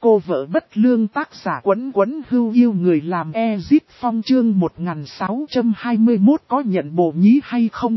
Cô vợ bất lương tác giả Quấn Quấn Hưu yêu người làm Ezip Phong chương 1621 có nhận bộ nhí hay không?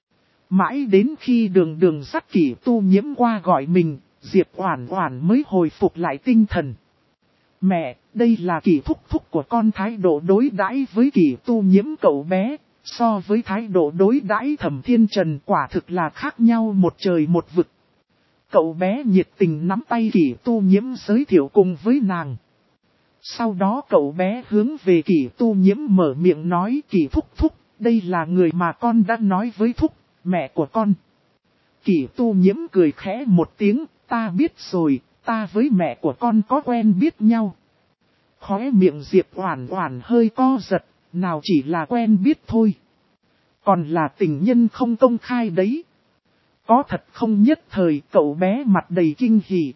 Mãi đến khi đường đường dắt Kỷ Tu Nhiễm qua gọi mình, Diệp Oản Oản mới hồi phục lại tinh thần. Mẹ, đây là Kỷ thúc thúc của con, thái độ đối đãi với Kỷ Tu Nhiễm cậu bé, so với thái độ đối đãi Thẩm Thiên Trần quả thực là khác nhau một trời một vực. Cậu bé nhiệt tình nắm tay Kỷ Tu Nhiễm giới thiệu cùng với nàng. Sau đó cậu bé hướng về Kỷ Tu Nhiễm mở miệng nói: Kỷ thúc thúc, đây là người mà con đã nói với thúc, mẹ của con. Kỷ Tu Nhiễm cười khẽ một tiếng: ta biết rồi, ta với mẹ của con có quen biết nhau. Khóe miệng Diệp Oản Oản hơi co giật, nào chỉ là quen biết thôi, còn là tình nhân không công khai đấy. Có thật không? Nhất thời cậu bé mặt đầy kinh hỉ.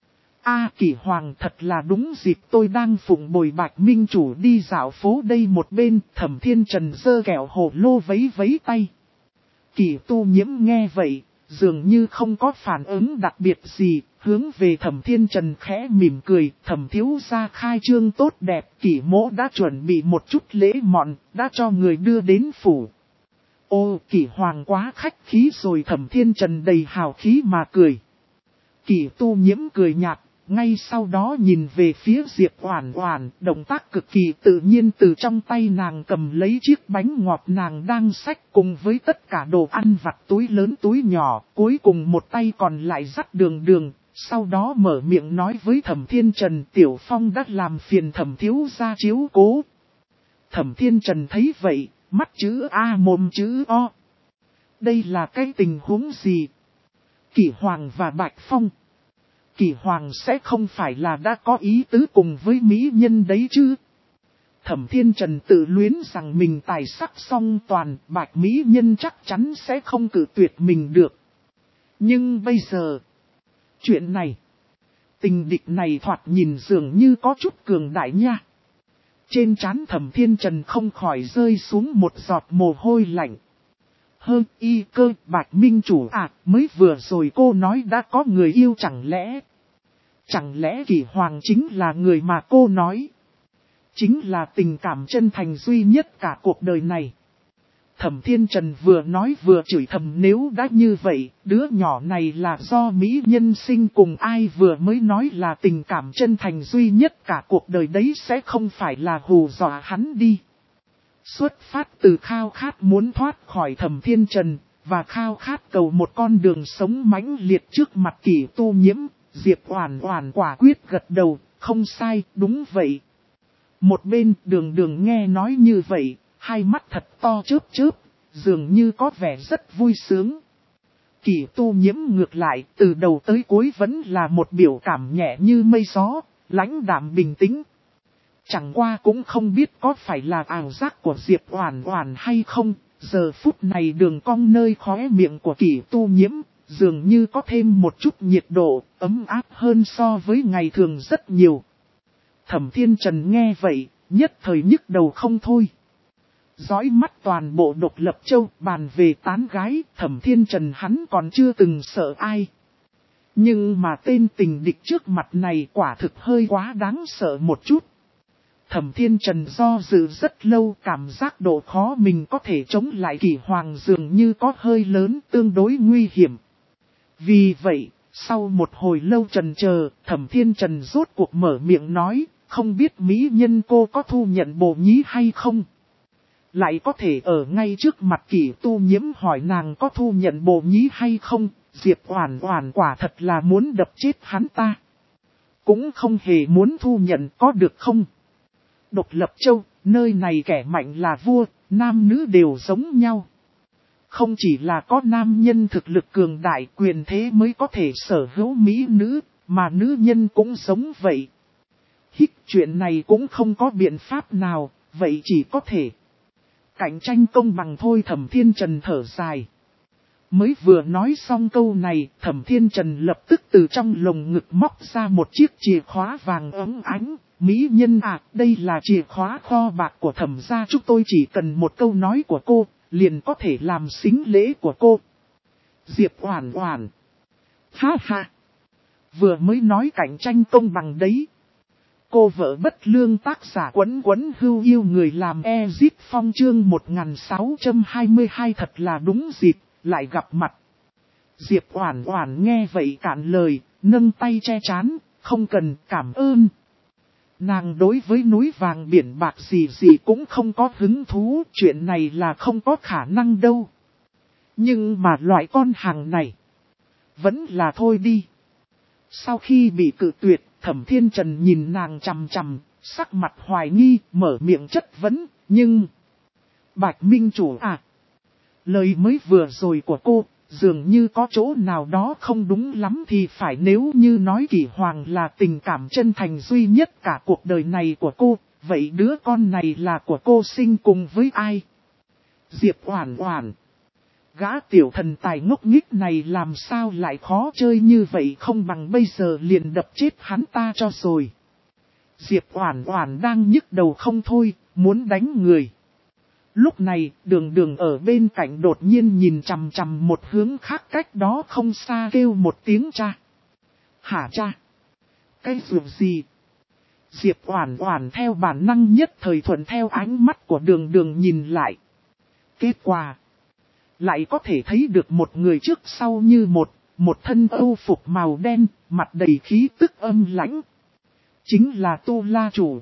Kỷ Hoàng, thật là đúng dịp, tôi đang phụng bồi Bạch Minh chủ đi dạo phố đây. Một bên Thẩm Thiên Trần giơ kẹo hồ lô vấy vấy tay. Kỷ Tu Nhiễm nghe vậy, dường như không có phản ứng đặc biệt gì, hướng về Thẩm Thiên Trần khẽ mỉm cười. Thẩm thiếu gia khai trương tốt đẹp, Kỷ mỗ đã chuẩn bị một chút lễ mọn, đã cho người đưa đến phủ. Ô, Kỷ Hoàng quá khách khí rồi. Thẩm Thiên Trần đầy hào khí mà cười. Kỷ Tu Nhiễm cười nhạt, ngay sau đó nhìn về phía Diệp Oản Oản, động tác cực kỳ tự nhiên, từ trong tay nàng cầm lấy chiếc bánh ngọt nàng đang xách cùng với tất cả đồ ăn vặt, túi lớn túi nhỏ, cuối cùng một tay còn lại dắt đường đường, sau đó mở miệng nói với Thẩm Thiên Trần: Tiểu Phong đã làm phiền Thẩm thiếu gia chiếu cố. Thẩm Thiên Trần thấy vậy, mắt chữ A mồm chữ O. Đây là cái tình huống gì? Kỷ Hoàng và Bạch Phong. Kỷ Hoàng sẽ không phải là đã có ý tứ cùng với mỹ nhân đấy chứ? Thẩm Thiên Trần tự luyến rằng mình tài sắc song toàn, Bạch mỹ nhân chắc chắn sẽ không cự tuyệt mình được. Nhưng bây giờ, chuyện này, tình địch này thoạt nhìn dường như có chút cường đại nha. Trên trán Thẩm Thiên Trần không khỏi rơi xuống một giọt mồ hôi lạnh. Bạch Minh chủ mới vừa rồi cô nói đã có người yêu, chẳng lẽ Kỷ Hoàng chính là người mà cô nói? Chính là tình cảm chân thành duy nhất cả cuộc đời này. Thẩm Thiên Trần vừa nói vừa chửi thầm, nếu đã như vậy, đứa nhỏ này là do mỹ nhân sinh cùng ai, vừa mới nói là tình cảm chân thành duy nhất cả cuộc đời đấy, sẽ không phải là hù dọa hắn đi. Xuất phát từ khao khát muốn thoát khỏi Thẩm Thiên Trần, và khao khát cầu một con đường sống mãnh liệt trước mặt Kỷ Tu Nhiễm, Diệp Oản Oản quả quyết gật đầu: không sai, đúng vậy. Một bên đường đường nghe nói như vậy, hai mắt thật to chớp chớp, dường như có vẻ rất vui sướng. Kỷ Tu Nhiễm ngược lại, từ đầu tới cuối vẫn là một biểu cảm nhẹ như mây gió, lãnh đạm bình tĩnh. Chẳng qua cũng không biết có phải là ảo giác của Diệp Oản Oản hay không, giờ phút này đường cong nơi khóe miệng của Kỷ Tu Nhiễm, dường như có thêm một chút nhiệt độ, ấm áp hơn so với ngày thường rất nhiều. Thẩm Thiên Trần nghe vậy, nhất thời nhức đầu không thôi. Dõi mắt toàn bộ Độc Lập Châu, bàn về tán gái, Thẩm Thiên Trần hắn còn chưa từng sợ ai. Nhưng mà tên tình địch trước mặt này quả thực hơi quá đáng sợ một chút. Thẩm Thiên Trần do dự rất lâu, cảm giác độ khó mình có thể chống lại Kỷ Hoàng dường như có hơi lớn, tương đối nguy hiểm. Vì vậy, sau một hồi lâu trần chờ, Thẩm Thiên Trần rốt cuộc mở miệng nói: không biết mỹ nhân cô có thu nhận bộ nhí hay không? Lại có thể ở ngay trước mặt Kỷ Tu Nhiễm hỏi nàng có thu nhận bộ nhí hay không, Diệp Oản Oản quả thật là muốn đập chết hắn ta. Cũng không hề muốn thu nhận, có được không? Độc Lập Châu, nơi này kẻ mạnh là vua, nam nữ đều giống nhau. Không chỉ là có nam nhân thực lực cường đại quyền thế mới có thể sở hữu mỹ nữ, mà nữ nhân cũng giống vậy. Chuyện này cũng không có biện pháp nào, vậy chỉ có thể cạnh tranh công bằng thôi. Thẩm Thiên Trần thở dài. Mới vừa nói xong câu này, Thẩm Thiên Trần lập tức từ trong lồng ngực móc ra một chiếc chìa khóa vàng óng ánh. Mỹ nhân đây là chìa khóa kho bạc của Thẩm gia, chúng tôi chỉ cần một câu nói của cô, liền có thể làm sính lễ của cô. Diệp Oản Oản: ha ha, vừa mới nói cạnh tranh công bằng đấy, cô vợ bất lương, tác giả Quấn Quấn Hưu yêu người làm Ezit Phong, chương 1622 thật là đúng dịp, lại gặp mặt. Diệp Oản Oản nghe vậy cạn lời, nâng tay che trán, không cần, cảm ơn. Nàng đối với núi vàng biển bạc gì cũng không có hứng thú, chuyện này là không có khả năng đâu. Nhưng mà loại con hàng này, vẫn là thôi đi. Sau khi bị cự tuyệt, Thẩm Thiên Trần nhìn nàng chằm chằm, sắc mặt hoài nghi, mở miệng chất vấn, nhưng... Bạch Minh Chủ à, lời mới vừa rồi của cô, dường như có chỗ nào đó không đúng lắm thì phải, nếu như nói Kỷ Hoàng là tình cảm chân thành duy nhất cả cuộc đời này của cô, vậy đứa con này là của cô sinh cùng với ai? Diệp Oản Oản. Gã tiểu thần tài ngốc nghếch này làm sao lại khó chơi như vậy, không bằng bây giờ liền đập chết hắn ta cho rồi. Diệp Oản Oản đang nhức đầu không thôi, muốn đánh người. Lúc này, Đường Đường ở bên cạnh đột nhiên nhìn chằm chằm một hướng khác cách đó không xa, kêu một tiếng cha. Hả cha? Cái gì? Diệp Oản Oản theo bản năng nhất thời thuận theo ánh mắt của Đường Đường nhìn lại. Kết quả, lại có thể thấy được một người trước sau như một thân âu phục màu đen, mặt đầy khí tức âm lãnh. Chính là Tu La Chủ.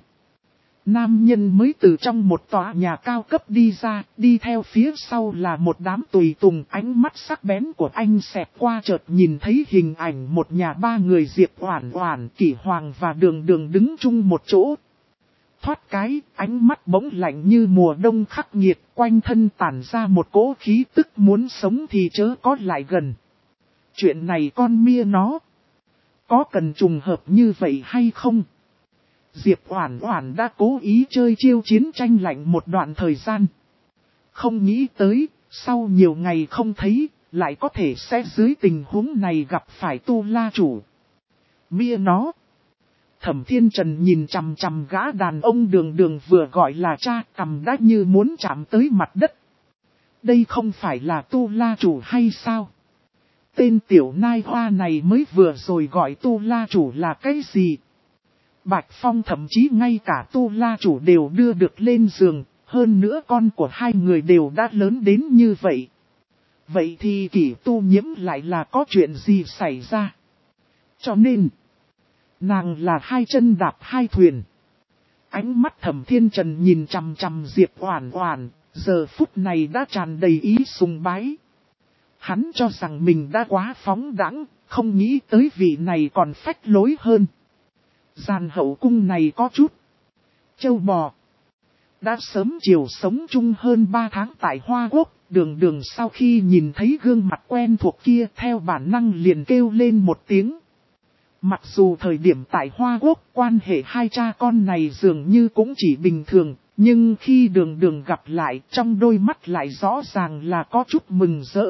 Nam nhân mới từ trong một tòa nhà cao cấp đi ra, đi theo phía sau là một đám tùy tùng. Ánh mắt sắc bén của anh xẹt qua, chợt nhìn thấy hình ảnh một nhà ba người, Diệp Oản Oản, Kỷ Hoàng và Đường Đường đứng chung một chỗ. Thoát cái, ánh mắt bỗng lạnh như mùa đông khắc nghiệt, quanh thân tản ra một cỗ khí tức muốn sống thì chớ có lại gần. Chuyện này con mia nó, có cần trùng hợp như vậy hay không? Diệp Oản Oản đã cố ý chơi chiêu chiến tranh lạnh một đoạn thời gian. Không nghĩ tới, sau nhiều ngày không thấy, lại có thể sẽ dưới tình huống này gặp phải Tu La Chủ. Mia nó. Thẩm Thiên Trần nhìn chằm chằm gã đàn ông Đường Đường vừa gọi là cha, cằm đã như muốn chạm tới mặt đất. Đây không phải là Tu La Chủ hay sao? Tên tiểu nai hoa này mới vừa rồi gọi Tu La Chủ là cái gì? Bạch Phong thậm chí ngay cả Tu La Chủ đều đưa được lên giường, hơn nữa con của hai người đều đã lớn đến như vậy. Vậy thì Kỷ Tu Nhiễm lại là có chuyện gì xảy ra? Cho nên, nàng là hai chân đạp hai thuyền. Ánh mắt Thẩm Thiên Trần nhìn chằm chằm Diệp Oản Oản, giờ phút này đã tràn đầy ý sùng bái. Hắn cho rằng mình đã quá phóng đãng, không nghĩ tới vị này còn phách lối hơn. Giàn hậu cung này có chút châu bò. Đã sớm chiều sống chung hơn 3 tháng tại Hoa Quốc, Đường Đường sau khi nhìn thấy gương mặt quen thuộc kia theo bản năng liền kêu lên một tiếng. Mặc dù thời điểm tại Hoa Quốc quan hệ hai cha con này dường như cũng chỉ bình thường, nhưng khi Đường Đường gặp lại trong đôi mắt lại rõ ràng là có chút mừng rỡ.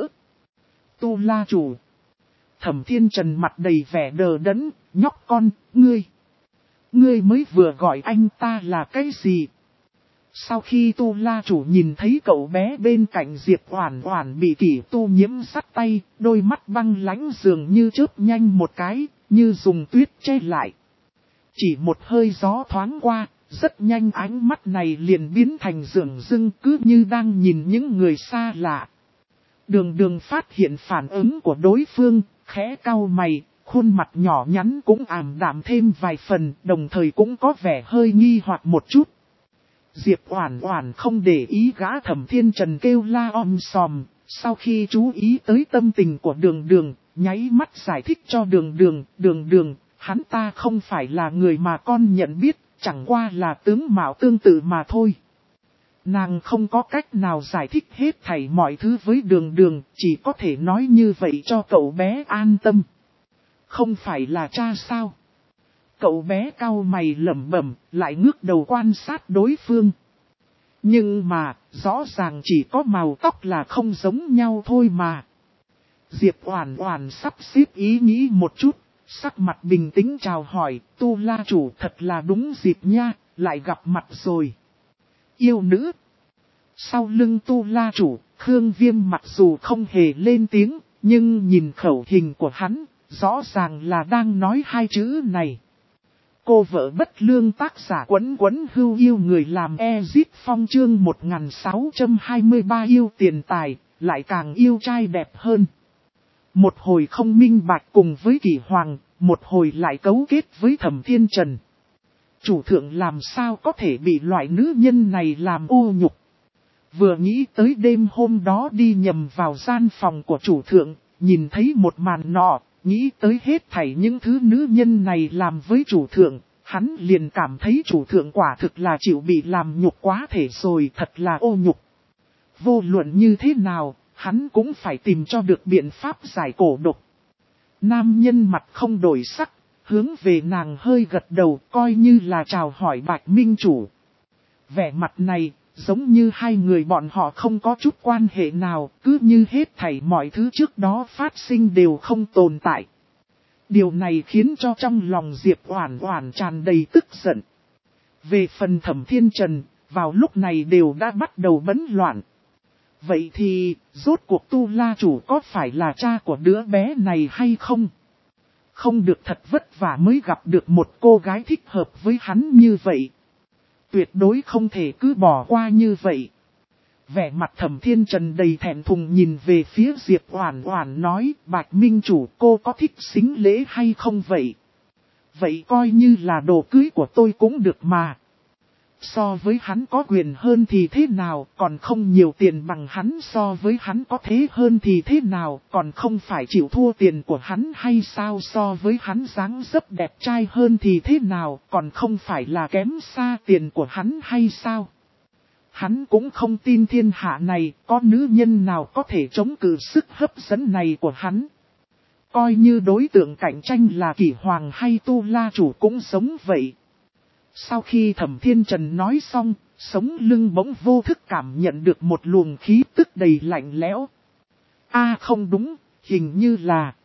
Tu La Chủ. Thẩm Thiên Trần mặt đầy vẻ đờ đẫn, nhóc con, ngươi mới vừa gọi anh ta là cái gì? Sau khi Tu La Chủ nhìn thấy cậu bé bên cạnh Diệp Oản Oản bị Kỷ Tu Nhiễm sắt tay, đôi mắt băng lãnh dường như chớp nhanh một cái, như dùng tuyết che lại. Chỉ một hơi gió thoáng qua, rất nhanh ánh mắt này liền biến thành dửng dưng, cứ như đang nhìn những người xa lạ. Đường Đường phát hiện phản ứng của đối phương, khẽ cau mày, khuôn mặt nhỏ nhắn cũng ảm đạm thêm vài phần, đồng thời cũng có vẻ hơi nghi hoặc một chút. Diệp Oản Oản không để ý gã Thẩm Thiên Trần kêu la om sòm, sau khi chú ý tới tâm tình của Đường Đường, nháy mắt giải thích cho Đường Đường, hắn ta không phải là người mà con nhận biết, chẳng qua là tướng mạo tương tự mà thôi. Nàng không có cách nào giải thích hết thảy mọi thứ với Đường Đường, chỉ có thể nói như vậy cho cậu bé an tâm. Không phải là cha sao? Cậu bé cau mày lẩm bẩm, lại ngước đầu quan sát đối phương. Nhưng mà, rõ ràng chỉ có màu tóc là không giống nhau thôi mà. Diệp Oản Oản sắp xếp ý nghĩ một chút, sắc mặt bình tĩnh chào hỏi, Tu La Chủ thật là đúng dịp nha, lại gặp mặt rồi. Yêu nữ. Sau lưng Tu La Chủ, Khương Viêm mặc dù không hề lên tiếng, nhưng nhìn khẩu hình của hắn, rõ ràng là đang nói hai chữ này. Cô vợ bất lương tác giả Quấn Quấn Hưu yêu người làm Ezit Phong chương 1623 yêu tiền tài, lại càng yêu trai đẹp hơn. Một hồi không minh bạch cùng với Kỷ Hoàng, một hồi lại cấu kết với Thẩm Thiên Trần. Chủ thượng làm sao có thể bị loại nữ nhân này làm ô nhục. Vừa nghĩ tới đêm hôm đó đi nhầm vào gian phòng của chủ thượng, nhìn thấy một màn nọ, nghĩ tới hết thảy những thứ nữ nhân này làm với chủ thượng, hắn liền cảm thấy chủ thượng quả thực là chịu bị làm nhục quá thể rồi, thật là ô nhục. Vô luận như thế nào, hắn cũng phải tìm cho được biện pháp giải cổ độc. Nam nhân mặt không đổi sắc, hướng về nàng hơi gật đầu coi như là chào hỏi Bạch Minh Chủ. Vẻ mặt này, giống như hai người bọn họ không có chút quan hệ nào, cứ như hết thảy mọi thứ trước đó phát sinh đều không tồn tại. Điều này khiến cho trong lòng Diệp Oản Oản tràn đầy tức giận. Về phần Thẩm Thiên Trần, vào lúc này đều đã bắt đầu bấn loạn. Vậy thì, rốt cuộc Tu La Chủ có phải là cha của đứa bé này hay không? Không được thật vất vả mới gặp được một cô gái thích hợp với hắn như vậy. Tuyệt đối không thể cứ bỏ qua như vậy. Vẻ mặt Thẩm Thiên Trần đầy thẹn thùng nhìn về phía Diệp Oản Oản nói, Bạch Minh Chủ, cô có thích sính lễ hay không vậy? Vậy coi như là đồ cưới của tôi cũng được mà. So với hắn có quyền hơn thì thế nào, còn không nhiều tiền bằng hắn, so với hắn có thế hơn thì thế nào, còn không phải chịu thua tiền của hắn hay sao, so với hắn dáng dấp đẹp trai hơn thì thế nào, còn không phải là kém xa tiền của hắn hay sao. Hắn cũng không tin thiên hạ này có nữ nhân nào có thể chống cự sức hấp dẫn này của hắn. Coi như đối tượng cạnh tranh là Kỷ Hoàng hay Tu La Chủ cũng giống vậy. Sau khi Thẩm Thiên Trần nói xong, sống lưng bỗng vô thức cảm nhận được một luồng khí tức đầy lạnh lẽo. Không đúng, hình như là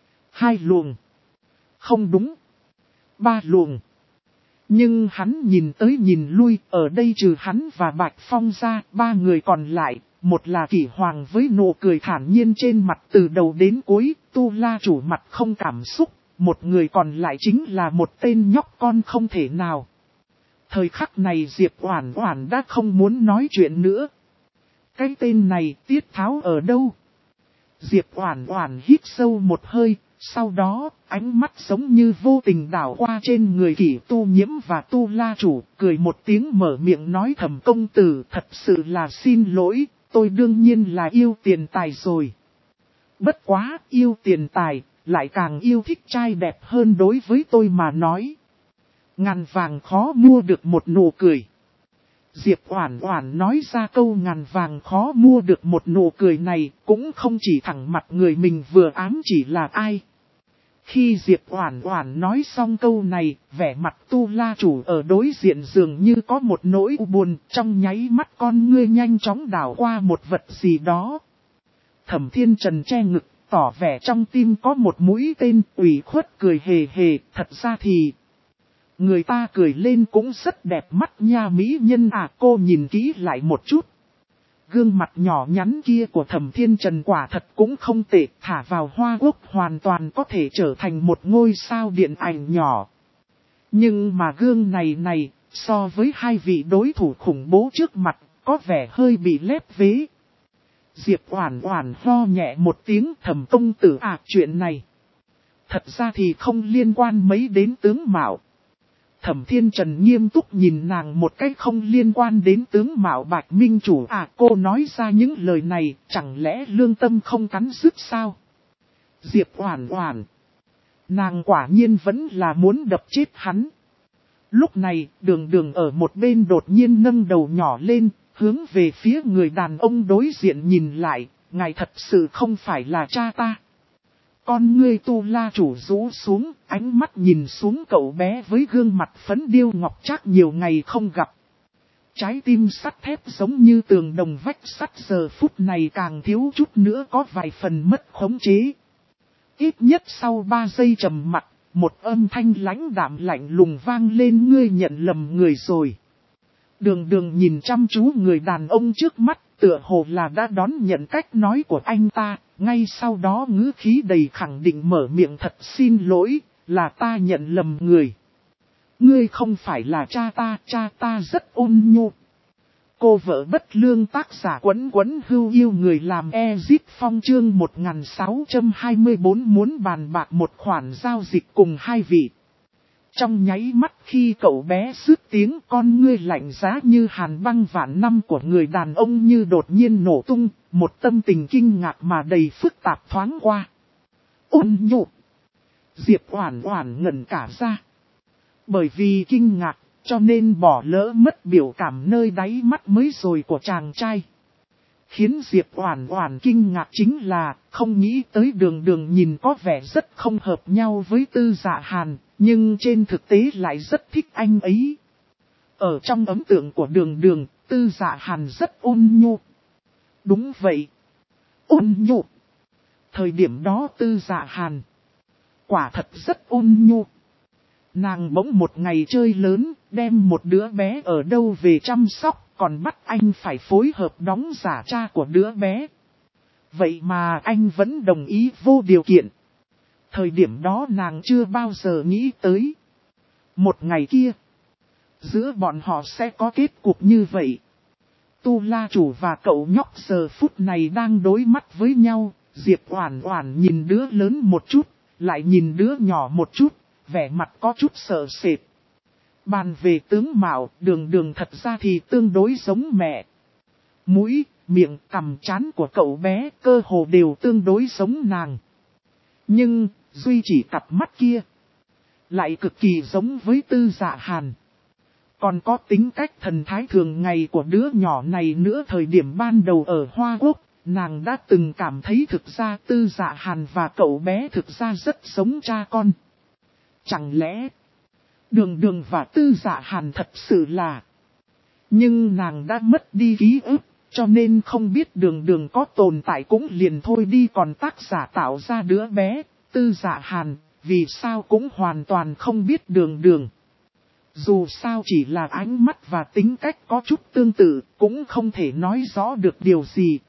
2 luồng. Không đúng, 3 luồng. Nhưng hắn nhìn tới nhìn lui, ở đây trừ hắn và Bạch Phong ra, 3 người còn lại, một là Kỷ Hoàng với nụ cười thản nhiên trên mặt từ đầu đến cuối, Tu La Chủ mặt không cảm xúc, một người còn lại chính là một tên nhóc con không thể nào. Thời khắc này Diệp Oản Oản đã không muốn nói chuyện nữa. Cái tên này Tiết Tháo ở đâu? Diệp Oản Oản hít sâu một hơi, sau đó ánh mắt giống như vô tình đảo qua trên người Kỷ Tu Nhiễm và Tu La Chủ, cười một tiếng mở miệng nói, Thẩm công tử, thật sự là xin lỗi, tôi đương nhiên là yêu tiền tài rồi. Bất quá yêu tiền tài, lại càng yêu thích trai đẹp hơn đối với tôi mà nói. Ngàn vàng khó mua được một nụ cười. Diệp Oản Oản nói ra câu ngàn vàng khó mua được một nụ cười này, cũng không chỉ thẳng mặt người mình vừa ám chỉ là ai. Khi Diệp Oản Oản nói xong câu này, vẻ mặt Tu La Chủ ở đối diện dường như có một nỗi u buồn, trong nháy mắt con ngươi nhanh chóng đảo qua một vật gì đó. Thẩm Thiên Trần che ngực, tỏ vẻ trong tim có một mũi tên, ủy khuất cười hề hề, thật ra thì người ta cười lên cũng rất đẹp mắt nha mỹ nhân à, cô nhìn kỹ lại một chút. Gương mặt nhỏ nhắn kia của Thẩm Thiên Trần quả thật cũng không tệ, thả vào Hoa Quốc hoàn toàn có thể trở thành một ngôi sao điện ảnh nhỏ. Nhưng mà gương này, so với hai vị đối thủ khủng bố trước mặt, có vẻ hơi bị lép vế. Diệp Oản Oản ho nhẹ một tiếng, Thẩm công tử à, chuyện này thật ra thì không liên quan mấy đến tướng mạo. Thẩm Thiên Trần nghiêm túc nhìn nàng một cách không liên quan đến tướng mạo. Bạch Minh Chủ à, cô nói ra những lời này, chẳng lẽ lương tâm không cắn rứt sao? Diệp Oản Oản, nàng quả nhiên vẫn là muốn đập chết hắn. Lúc này, Đường Đường ở một bên đột nhiên nâng đầu nhỏ lên, hướng về phía người đàn ông đối diện nhìn lại, ngài thật sự không phải là cha ta. Con ngươi Tu La Chủ rũ xuống, ánh mắt nhìn xuống cậu bé với gương mặt phấn điêu ngọc trác nhiều ngày không gặp. Trái tim sắt thép giống như tường đồng vách sắt giờ phút này càng thiếu chút nữa có vài phần mất khống chế. Ít nhất sau 3 giây trầm mặc, một âm thanh lãnh đạm lạnh lùng vang lên, ngươi nhận lầm người rồi. Đường Đường nhìn chăm chú người đàn ông trước mắt, tựa hồ là đã đón nhận cách nói của anh ta, ngay sau đó ngữ khí đầy khẳng định mở miệng, thật xin lỗi, là ta nhận lầm người. Ngươi không phải là cha ta rất ôn nhu. Cô vợ bất lương tác giả Quấn Quấn hưu yêu người làm Ezip Phong chương 1624 muốn bàn bạc một khoản giao dịch cùng hai vị. Trong nháy mắt khi cậu bé sướt tiếng, con ngươi lạnh giá như hàn băng vạn năm của người đàn ông như đột nhiên nổ tung, một tâm tình kinh ngạc mà đầy phức tạp thoáng qua. Ôn nhu. Diệp Oản Oản ngẩn cả ra. Bởi vì kinh ngạc, cho nên bỏ lỡ mất biểu cảm nơi đáy mắt mới rồi của chàng trai. Khiến Diệp Oản Oản kinh ngạc chính là, không nghĩ tới Đường Đường nhìn có vẻ rất không hợp nhau với Tư Dạ Hàn, nhưng trên thực tế lại rất thích anh ấy. Ở trong ấn tượng của Đường Đường, Tư Dạ Hàn rất ôn nhu. Đúng vậy. Ôn nhu. Thời điểm đó Tư Dạ Hàn quả thật rất ôn nhu. Nàng bỗng một ngày chơi lớn, đem một đứa bé ở đâu về chăm sóc, còn bắt anh phải phối hợp đóng giả cha của đứa bé. Vậy mà anh vẫn đồng ý vô điều kiện. Thời điểm đó nàng chưa bao giờ nghĩ tới. Một ngày kia, giữa bọn họ sẽ có kết cục như vậy. Tu La Chủ và cậu nhóc giờ phút này đang đối mắt với nhau. Diệp Oản Oản nhìn đứa lớn một chút, lại nhìn đứa nhỏ một chút, vẻ mặt có chút sợ sệt. Bàn về tướng mạo, Đường Đường thật ra thì tương đối giống mẹ. Mũi, miệng, cằm trán của cậu bé cơ hồ đều tương đối giống nàng. Nhưng, duy chỉ cặp mắt kia lại cực kỳ giống với Tư Dạ Hàn. Còn có tính cách thần thái thường ngày của đứa nhỏ này nữa. Thời điểm ban đầu ở Hoa Quốc, nàng đã từng cảm thấy thực ra Tư Dạ Hàn và cậu bé thực ra rất giống cha con. Chẳng lẽ Đường Đường và Tư Dạ Hàn thật sự là... Nhưng nàng đã mất đi ký ức, cho nên không biết Đường Đường có tồn tại cũng liền thôi đi. Còn tác giả tạo ra đứa bé, Tư Dạ Hàn, vì sao cũng hoàn toàn không biết Đường Đường. Dù sao chỉ là ánh mắt và tính cách có chút tương tự, cũng không thể nói rõ được điều gì.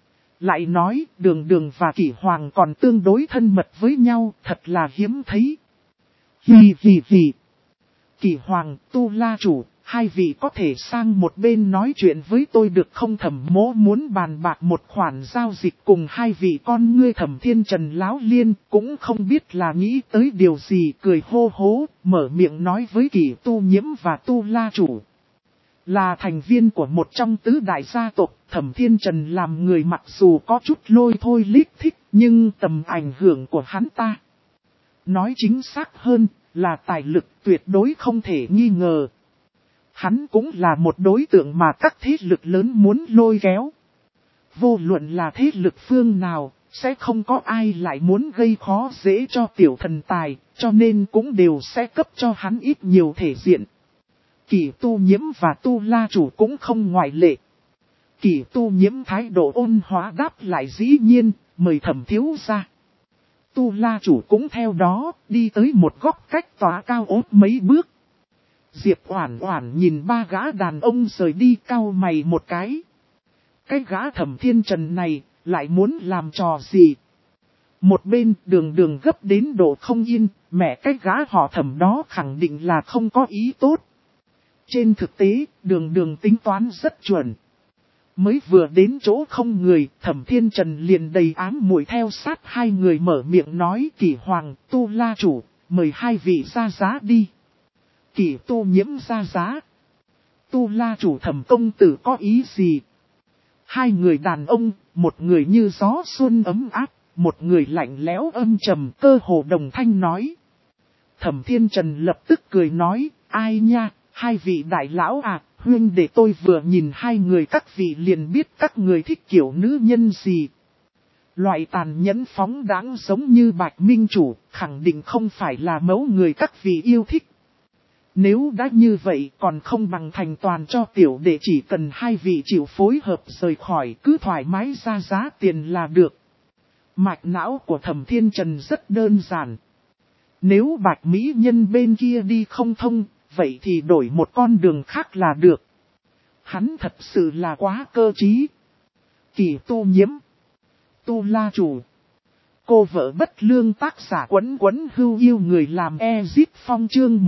Lại nói, Đường Đường và Kỷ Hoàng còn tương đối thân mật với nhau, thật là hiếm thấy. Hì hì hì. Kỷ Hoàng, Tu La Chủ, hai vị có thể sang một bên nói chuyện với tôi được không? Thẩm Mỗ muốn bàn bạc một khoản giao dịch cùng hai vị. Con ngươi Thẩm Thiên Trần láo liên, cũng không biết là nghĩ tới điều gì, cười hô hố, mở miệng nói với Kỷ Tu Nhiễm và Tu La Chủ. Là thành viên của một trong tứ đại gia tộc, Thẩm Thiên Trần làm người mặc dù có chút lôi thôi lít thích, nhưng tầm ảnh hưởng của hắn ta, nói chính xác hơn, là tài lực tuyệt đối không thể nghi ngờ. Hắn cũng là một đối tượng mà các thế lực lớn muốn lôi kéo. Vô luận là thế lực phương nào, sẽ không có ai lại muốn gây khó dễ cho tiểu thần tài, cho nên cũng đều sẽ cấp cho hắn ít nhiều thể diện. Kỷ Tu Nhiễm và Tu La Chủ cũng không ngoại lệ. Kỷ Tu Nhiễm thái độ ôn hóa đáp lại dĩ nhiên, mời Thẩm thiếu ra. Tu La Chủ cũng theo đó, đi tới một góc cách tòa cao ốt mấy bước. Diệp Oản Oản nhìn ba gã đàn ông rời đi, cau mày một cái. Cái gã Thẩm Thiên Trần này, lại muốn làm trò gì? Một bên Đường Đường gấp đến độ không yên, mẹ cái gã họ Thẩm đó khẳng định là không có ý tốt. Trên thực tế, Đường Đường tính toán rất chuẩn. Mới vừa đến chỗ không người, Thẩm Thiên Trần liền đầy ám muội theo sát hai người mở miệng nói: Kỷ Hoàng, Tu La Chủ, mời hai vị ra giá đi. Kỷ Tu Nhiễm ra giá. Tu La Chủ Thẩm công tử có ý gì? Hai người đàn ông, một người như gió xuân ấm áp, một người lạnh lẽo âm trầm, cơ hồ đồng thanh nói. Thẩm Thiên Trần lập tức cười nói: ai nha, hai vị đại lão à, huynh để tôi vừa nhìn hai người các vị liền biết các người thích kiểu nữ nhân gì. Loại tàn nhẫn phóng đãng giống như Bạch Minh Chủ, khẳng định không phải là mẫu người các vị yêu thích. Nếu đã như vậy còn không bằng thành toàn cho tiểu đệ, chỉ cần hai vị chịu phối hợp rời khỏi, cứ thoải mái ra giá tiền là được. Mạch não của Thẩm Thiên Trần rất đơn giản. Nếu Bạch Mỹ Nhân bên kia đi không thông, vậy thì đổi một con đường khác là được. Hắn thật sự là quá cơ trí. Kỷ Tu Nhiễm, Tu La Chủ, Cô vợ bất lương tác giả Quấn Quấn Hưu yêu người làm Ezip Phong chương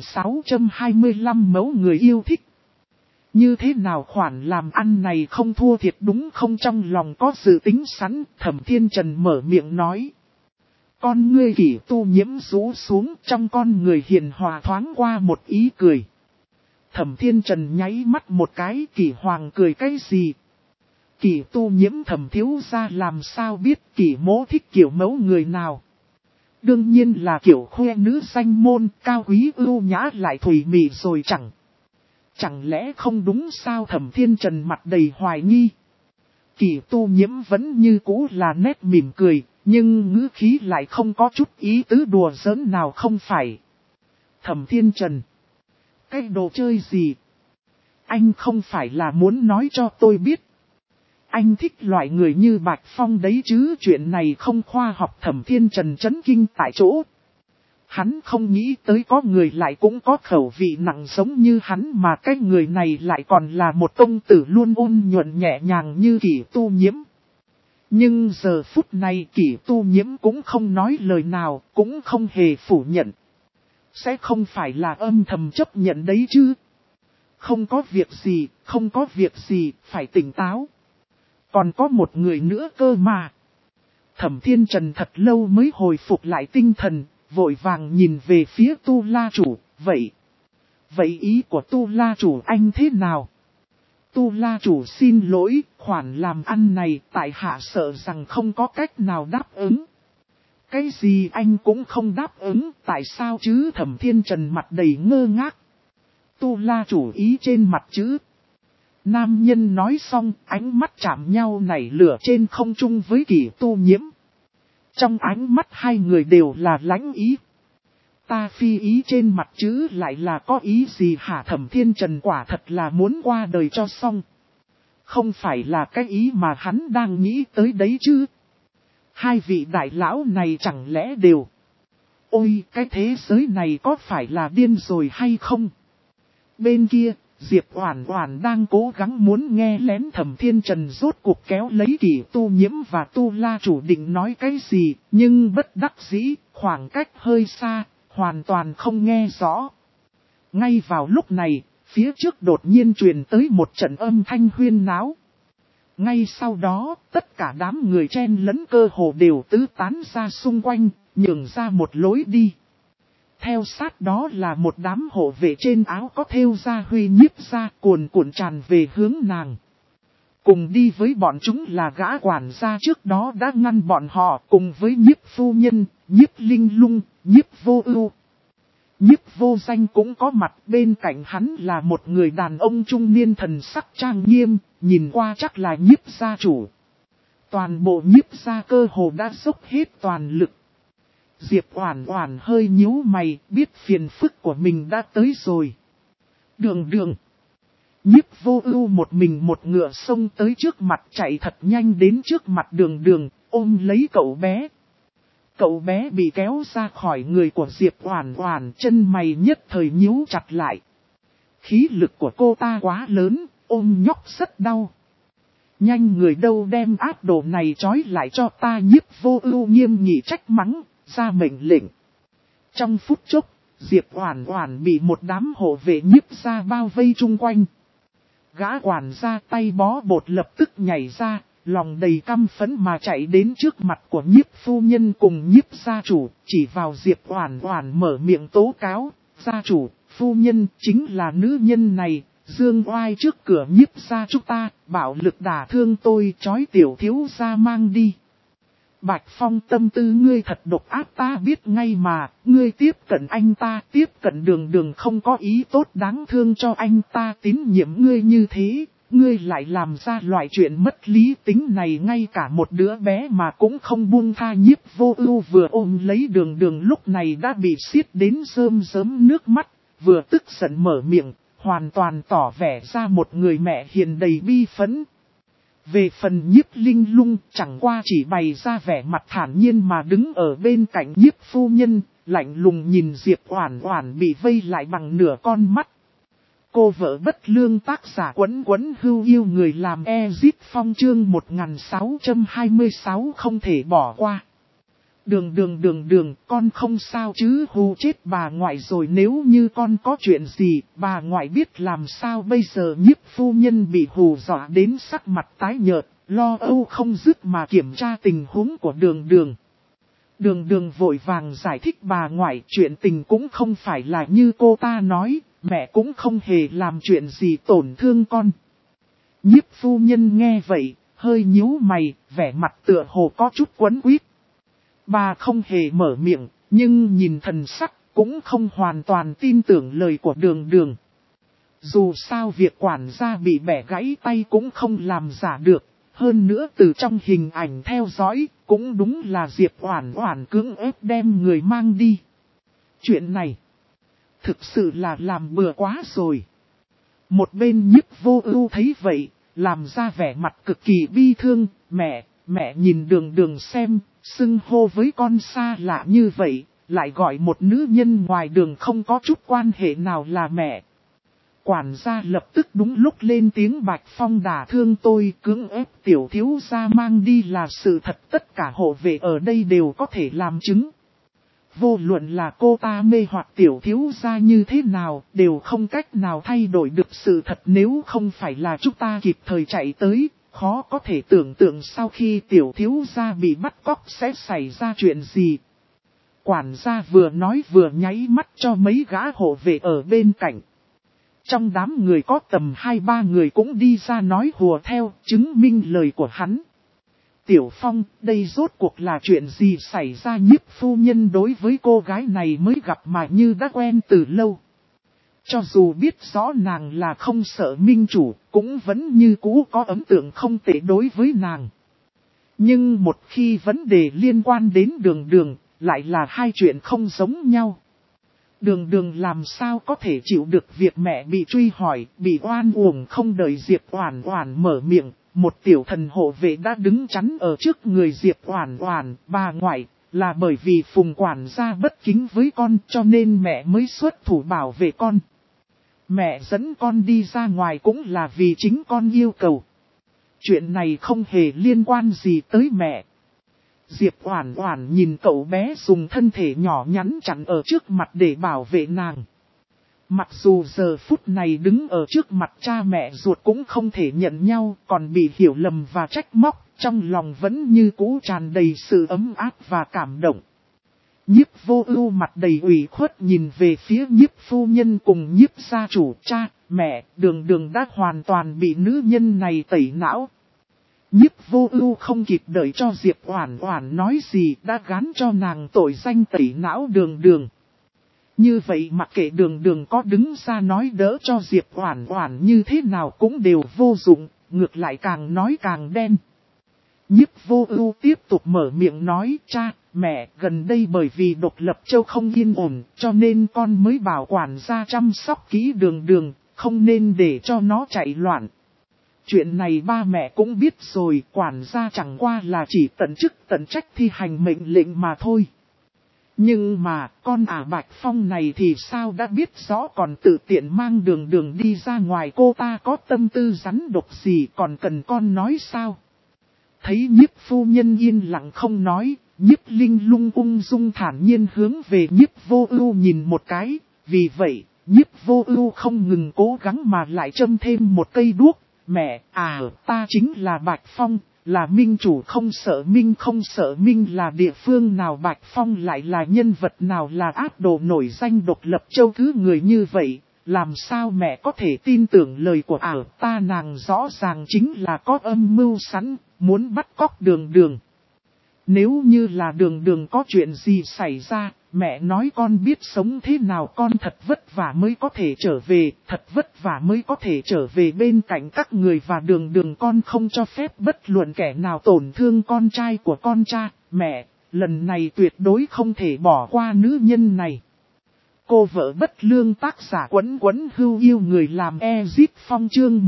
1625 mẫu người yêu thích. Như thế nào khoản làm ăn này không thua thiệt đúng không, trong lòng có dự tính sẵn, Thẩm Thiên Trần mở miệng nói. Con ngươi Kỷ Tu Nhiễm rũ xuống, trong con người hiền hòa thoáng qua một ý cười. Thẩm Thiên Trần nháy mắt một cái, Kỷ Hoàng cười cái gì? Kỷ Tu Nhiễm Thẩm thiếu gia làm sao biết Kỷ mỗ thích kiểu mẫu người nào? Đương nhiên là kiểu khoe nữ danh môn, cao quý ưu nhã lại thủy mị rồi Chẳng lẽ không đúng sao? Thẩm Thiên Trần mặt đầy hoài nghi. Kỷ Tu Nhiễm vẫn như cũ là nét mỉm cười, nhưng ngữ khí lại không có chút ý tứ đùa giỡn nào không phải. Thẩm Thiên Trần, cái đồ chơi gì? Anh không phải là muốn nói cho tôi biết. Anh thích loại người như Bạch Phong đấy chứ, chuyện này không khoa học. Thẩm Thiên Trần chấn kinh tại chỗ. Hắn không nghĩ tới có người lại cũng có khẩu vị nặng giống như hắn, mà cái người này lại còn là một công tử luôn ôn nhuận nhẹ nhàng như Kỷ Tu Nhiễm. Nhưng giờ phút này Kỷ Tu Nhiễm cũng không nói lời nào, cũng không hề phủ nhận. Sẽ không phải là âm thầm chấp nhận đấy chứ. Không có việc gì, không có việc gì, phải tỉnh táo. Còn có một người nữa cơ mà. Thẩm Thiên Trần thật lâu mới hồi phục lại tinh thần, vội vàng nhìn về phía Tu La Chủ. Vậy ý của Tu La Chủ anh thế nào? Tu La Chủ xin lỗi, khoản làm ăn này tại hạ sợ rằng không có cách nào đáp ứng. Cái gì anh cũng không đáp ứng, tại sao chứ? Thẩm Thiên Trần mặt đầy ngơ ngác. Tu La Chủ ý trên mặt chứ? Nam nhân nói xong, ánh mắt chạm nhau nảy lửa trên không trung với Kỷ Tu Nhiễm. Trong ánh mắt hai người đều là lãnh ý. Ta phi ý trên mặt chứ lại là có ý gì hả? Thẩm Thiên Trần quả thật là muốn qua đời cho xong. Không phải là cái ý mà hắn đang nghĩ tới đấy chứ. Hai vị đại lão này chẳng lẽ đều. Ôi, cái thế giới này có phải là điên rồi hay không? Bên kia, Diệp Oản Oản đang cố gắng muốn nghe lén. Thẩm Thiên Trần rốt cuộc kéo lấy Kỷ Tu Nhiễm và Tu La Chủ định nói cái gì, nhưng bất đắc dĩ, khoảng cách hơi xa, hoàn toàn không nghe rõ. Ngay vào lúc này, phía trước đột nhiên truyền tới một trận âm thanh huyên náo. Ngay sau đó, tất cả đám người chen lấn cơ hồ đều tứ tán ra xung quanh, nhường ra một lối đi. Theo sát đó là một đám hộ vệ trên áo có thêu ra huy nhiếp ra cuồn cuộn tràn về hướng nàng. Cùng đi với bọn chúng là gã quản gia trước đó đã ngăn bọn họ, cùng với nhiếp phu nhân, nhiếp linh lung, nhiếp vô ưu. Nhiếp vô danh cũng có mặt, bên cạnh hắn là một người đàn ông trung niên thần sắc trang nghiêm, nhìn qua chắc là nhiếp gia chủ. Toàn bộ nhiếp gia cơ hồ đã dốc hết toàn lực. Diệp Oản Oản hơi nhíu mày, biết phiền phức của mình đã tới rồi. Đường. Nhiếp vô ưu một mình một ngựa xông tới trước mặt, chạy thật nhanh đến trước mặt đường, ôm lấy cậu bé. Cậu bé bị kéo ra khỏi người của Diệp Oản Oản, chân mày nhất thời nhíu chặt lại. Khí lực của cô ta quá lớn, ôm nhóc rất đau. Nhanh người đâu đem áp đồ này trói lại cho ta. Nhiếp vô ưu nghiêm nghị trách mắng, ra mệnh lệnh. Trong phút chốc, Diệp Oản Oản bị một đám hộ vệ nhiếp gia bao vây chung quanh. Gã quản gia tay bó bột lập tức nhảy ra, lòng đầy căm phẫn mà chạy đến trước mặt của nhiếp phu nhân cùng nhiếp gia chủ, chỉ vào Diệp Oản Oản mở miệng tố cáo. Gia chủ, phu nhân chính là nữ nhân này, dương oai trước cửa nhiếp gia chúng ta, bạo lực đả thương tôi, trói tiểu thiếu gia mang đi. Bạch Phong, tâm tư ngươi thật độc ác, ta biết ngay mà. Ngươi tiếp cận anh ta, tiếp cận đường không có ý tốt đáng thương cho anh ta. Tín nhiệm ngươi như thế, ngươi lại làm ra loại chuyện mất lý tính này. Ngay cả một đứa bé mà cũng không buông tha. Nhiếp vô ưu vừa ôm lấy đường lúc này đã bị xiết đến rơm rớm nước mắt, vừa tức giận mở miệng, hoàn toàn tỏ vẻ ra một người mẹ hiền đầy bi phẫn. Về phần nhiếp linh lung, chẳng qua chỉ bày ra vẻ mặt thản nhiên mà đứng ở bên cạnh nhiếp phu nhân, lạnh lùng nhìn Diệp Oản Oản bị vây lại bằng nửa con mắt. Cô vợ bất lương tác giả Quấn Quấn Hưu yêu người làm Ezip Phong chương 1626 không thể bỏ qua. Đường, con không sao chứ, hù chết bà ngoại rồi, nếu như con có chuyện gì, bà ngoại biết làm sao bây giờ. Nhiếp phu nhân bị hù dọa đến sắc mặt tái nhợt, lo âu không dứt mà kiểm tra tình huống của đường. Đường vội vàng giải thích bà ngoại, chuyện tình cũng không phải là như cô ta nói, mẹ cũng không hề làm chuyện gì tổn thương con. Nhiếp phu nhân nghe vậy, hơi nhíu mày, vẻ mặt tựa hồ có chút quấn quýt. Bà không hề mở miệng, nhưng nhìn thần sắc cũng không hoàn toàn tin tưởng lời của đường. Dù sao việc quản gia bị bẻ gãy tay cũng không làm giả được, hơn nữa từ trong hình ảnh theo dõi, cũng đúng là Diệp Oản Oản cưỡng ép đem người mang đi. Chuyện này, thực sự là làm bừa quá rồi. Một bên Nhiếp Vô Ưu thấy vậy, làm ra vẻ mặt cực kỳ bi thương, mẹ nhìn đường xem, xưng hô với con xa lạ như vậy, lại gọi một nữ nhân ngoài đường không có chút quan hệ nào là mẹ. Quản gia lập tức đúng lúc lên tiếng, Bạch Phong đả thương tôi, cưỡng ép tiểu thiếu gia mang đi là sự thật, tất cả hộ vệ ở đây đều có thể làm chứng. Vô luận là cô ta mê hoặc tiểu thiếu gia như thế nào, đều không cách nào thay đổi được sự thật, nếu không phải là chúng ta kịp thời chạy tới, khó có thể tưởng tượng sau khi tiểu thiếu gia bị bắt cóc sẽ xảy ra chuyện gì. Quản gia vừa nói vừa nháy mắt cho mấy gã hộ vệ ở bên cạnh. Trong đám người có tầm 2-3 người cũng đi ra nói hùa theo, chứng minh lời của hắn. Tiểu Phong, đây rốt cuộc là chuyện gì xảy ra? Nhiếp phu nhân đối với cô gái này mới gặp mà như đã quen từ lâu. Cho dù biết rõ nàng là không sợ minh chủ, cũng vẫn như cũ có ấn tượng không tệ đối với nàng. Nhưng một khi vấn đề liên quan đến đường, lại là hai chuyện không giống nhau. Đường làm sao có thể chịu được việc mẹ bị truy hỏi, bị oan uổng. Không đợi Diệp Oản Oản mở miệng, một tiểu thần hộ vệ đã đứng chắn ở trước người Diệp Oản Oản. Bà ngoại, là bởi vì Phùng quản gia bất kính với con cho nên mẹ mới xuất thủ bảo vệ con. Mẹ dẫn con đi ra ngoài cũng là vì chính con yêu cầu. Chuyện này không hề liên quan gì tới mẹ. Diệp Oản Oản nhìn cậu bé dùng thân thể nhỏ nhắn chặn ở trước mặt để bảo vệ nàng. Mặc dù giờ phút này đứng ở trước mặt cha mẹ ruột cũng không thể nhận nhau, còn bị hiểu lầm và trách móc, trong lòng vẫn như cũ tràn đầy sự ấm áp và cảm động. Nhiếp Vô Ưu mặt đầy ủy khuất nhìn về phía Nhiếp phu nhân cùng Nhiếp gia chủ. Cha, mẹ, đường đã hoàn toàn bị nữ nhân này tẩy não. Nhiếp Vô Ưu không kịp đợi cho Diệp Oản Oản nói gì đã gán cho nàng tội danh tẩy não đường. Như vậy mặc kệ đường có đứng ra nói đỡ cho Diệp Oản Oản như thế nào cũng đều vô dụng, ngược lại càng nói càng đen. Nhiếp Vô Ưu tiếp tục mở miệng nói, cha, mẹ, gần đây bởi vì Độc Lập Châu không yên ổn, cho nên con mới bảo quản gia chăm sóc kỹ đường, không nên để cho nó chạy loạn. Chuyện này ba mẹ cũng biết rồi, quản gia chẳng qua là chỉ tận chức tận trách thi hành mệnh lệnh mà thôi. Nhưng mà, con Bạch Phong này thì sao đã biết rõ còn tự tiện mang đường đi ra ngoài, cô ta có tâm tư rắn độc gì còn cần con nói sao? Thấy Nhiếp phu nhân yên lặng không nói, Nhiếp Linh Lung ung dung thản nhiên hướng về Nhiếp Vô Ưu nhìn một cái, vì vậy, Nhiếp Vô Ưu không ngừng cố gắng mà lại châm thêm một cây đuốc. Mẹ, ta chính là Bạch Phong, là minh chủ không sợ minh là địa phương nào, Bạch Phong lại là nhân vật nào, là ác đồ nổi danh Độc Lập Châu thứ người như vậy, làm sao mẹ có thể tin tưởng lời của ta? Nàng rõ ràng chính là có âm mưu sẵn, muốn bắt cóc đường. Nếu như là đường có chuyện gì xảy ra, mẹ nói con biết sống thế nào, con thật vất vả mới có thể trở về, thật vất vả mới có thể trở về bên cạnh các người, và đường con không cho phép bất luận kẻ nào tổn thương con trai của con. Cha, mẹ, lần này tuyệt đối không thể bỏ qua nữ nhân này. Cô vợ bất lương, tác giả Quấn Hưu yêu người làm Ezip Phong, chương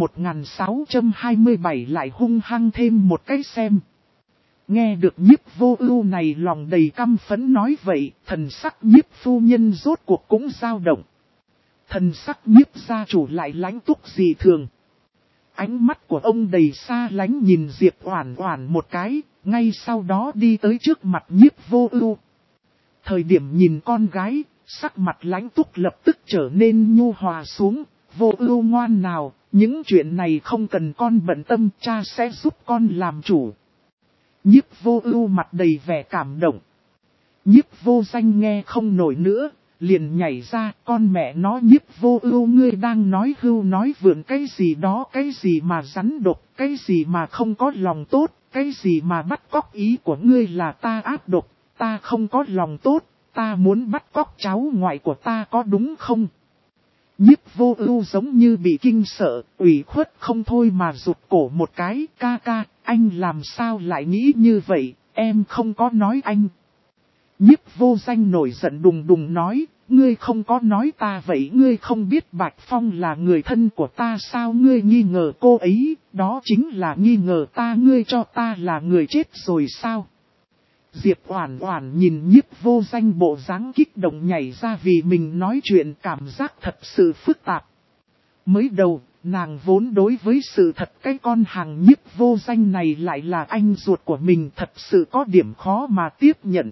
1627 lại hung hăng thêm một cái xem. Nghe được Nhiếp Vô Ưu này lòng đầy căm phẫn nói vậy, thần sắc Nhiếp phu nhân rốt cuộc cũng dao động. Thần sắc Nhiếp gia chủ lại lãnh túc dị thường. Ánh mắt của ông đầy xa lánh nhìn Diệp Oản Oản một cái, ngay sau đó đi tới trước mặt Nhiếp Vô Ưu. Thời điểm nhìn con gái, sắc mặt Lãnh Túc lập tức trở nên nhu hòa xuống. Vô Ưu ngoan nào, những chuyện này không cần con bận tâm, cha sẽ giúp con làm chủ. Nhiếp Vô Ưu mặt đầy vẻ cảm động. Nhiếp Vô Danh nghe không nổi nữa, liền nhảy ra, con mẹ nó Nhiếp Vô Ưu ngươi đang nói hưu nói vượn cái gì đó, cái gì mà rắn độc, cái gì mà không có lòng tốt, cái gì mà bắt cóc, ý của ngươi là ta ác độc, ta không có lòng tốt, ta muốn bắt cóc cháu ngoại của ta có đúng không? Nhiếp Vô Ưu giống như bị kinh sợ, ủy khuất không thôi mà rụt cổ một cái, ca ca, anh làm sao lại nghĩ như vậy, em không có nói anh. Nhiếp Vô Danh nổi giận đùng đùng nói, ngươi không có nói ta vậy, ngươi không biết Bạch Phong là người thân của ta sao, ngươi nghi ngờ cô ấy, đó chính là nghi ngờ ta, ngươi cho ta là người chết rồi sao? Diệp Oản Oản nhìn Nhiếp Vô Danh bộ dáng kích động nhảy ra vì mình nói chuyện, cảm giác thật sự phức tạp. Mới đầu, nàng vốn đối với sự thật cái con hàng Nhiếp Vô Danh này lại là anh ruột của mình thật sự có điểm khó mà tiếp nhận.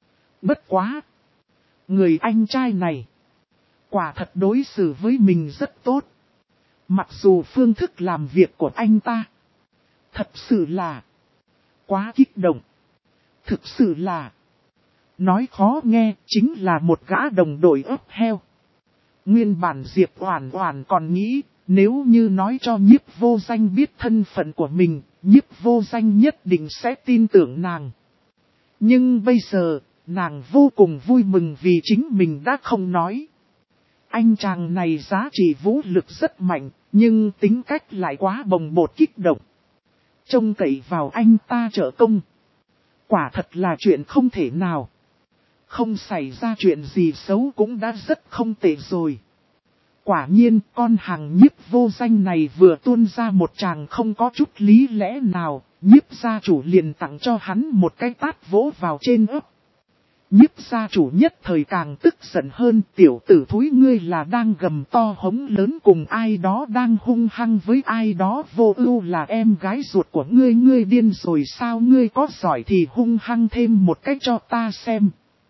Bất quá! Người anh trai này, quả thật đối xử với mình rất tốt. Mặc dù phương thức làm việc của anh ta, thật sự là quá kích động. Thực sự là, nói khó nghe, chính là một gã đồng đội ấp heo. Nguyên bản Diệp Oản Oản còn nghĩ, nếu như nói cho Nhiếp Vô Danh biết thân phận của mình, Nhiếp Vô Danh nhất định sẽ tin tưởng nàng. Nhưng bây giờ, nàng vô cùng vui mừng vì chính mình đã không nói. Anh chàng này giá trị vũ lực rất mạnh, nhưng tính cách lại quá bồng bột kích động. Trông cậy vào anh ta trợ công. Quả thật là chuyện không thể nào. Không xảy ra chuyện gì xấu cũng đã rất không tệ rồi. Quả nhiên con hàng Nhiếp Vô Danh này vừa tuôn ra một tràng không có chút lý lẽ nào, Nhiếp gia chủ liền tặng cho hắn một cái tát vỗ vào trên ấp. Nhiếp gia chủ nhất thời càng tức giận hơn, tiểu tử thúi ngươi là đang gầm to hống lớn cùng ai đó đang hung hăng với ai đó, Vô Ưu là em gái ruột của ngươi, ngươi điên rồi sao, ngươi có giỏi thì hung hăng thêm một cách cho ta xem.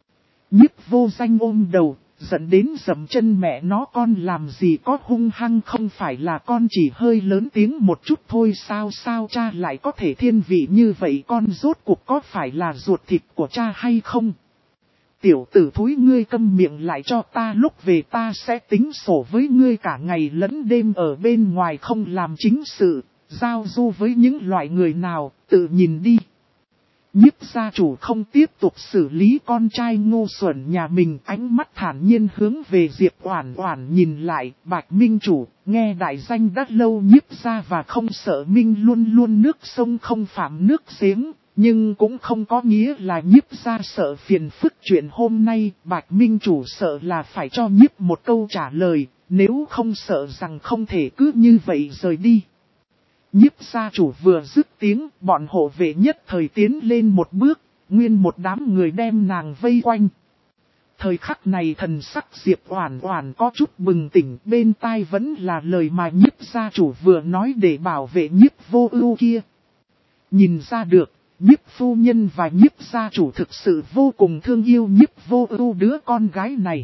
Nhiếp Vô Danh ôm đầu, giận đến dậm chân, mẹ nó con làm gì có hung hăng, không phải là con chỉ hơi lớn tiếng một chút thôi sao, sao cha lại có thể thiên vị như vậy, con rốt cuộc có phải là ruột thịt của cha hay không? Tiểu tử thúi ngươi câm miệng lại cho ta, lúc về ta sẽ tính sổ với ngươi, cả ngày lẫn đêm ở bên ngoài không làm chính sự, giao du với những loại người nào, tự nhìn đi. Nhiếp gia chủ không tiếp tục xử lý con trai ngu xuẩn nhà mình, ánh mắt thản nhiên hướng về Diệp Oản Oản nhìn lại, Bạch Minh chủ, nghe đại danh đắt lâu Nhiếp gia và không sợ Minh luôn luôn nước sông không phạm nước giếng. Nhưng cũng không có nghĩa là Nhiếp gia sợ phiền phức, chuyện hôm nay Bạch Minh chủ sợ là phải cho Nhiếp một câu trả lời, nếu không sợ rằng không thể cứ như vậy rời đi. Nhiếp gia chủ vừa dứt tiếng, bọn hộ vệ nhất thời tiến lên một bước, nguyên một đám người đem nàng vây quanh. Thời khắc này thần sắc Diệp Oản Oản có chút bừng tỉnh, bên tai vẫn là lời mà Nhiếp gia chủ vừa nói để bảo vệ Nhiếp Vô Ưu kia. Nhìn ra được, Nhiếp phu nhân và Nhiếp gia chủ thực sự vô cùng thương yêu Nhiếp Vô Ưu đứa con gái này.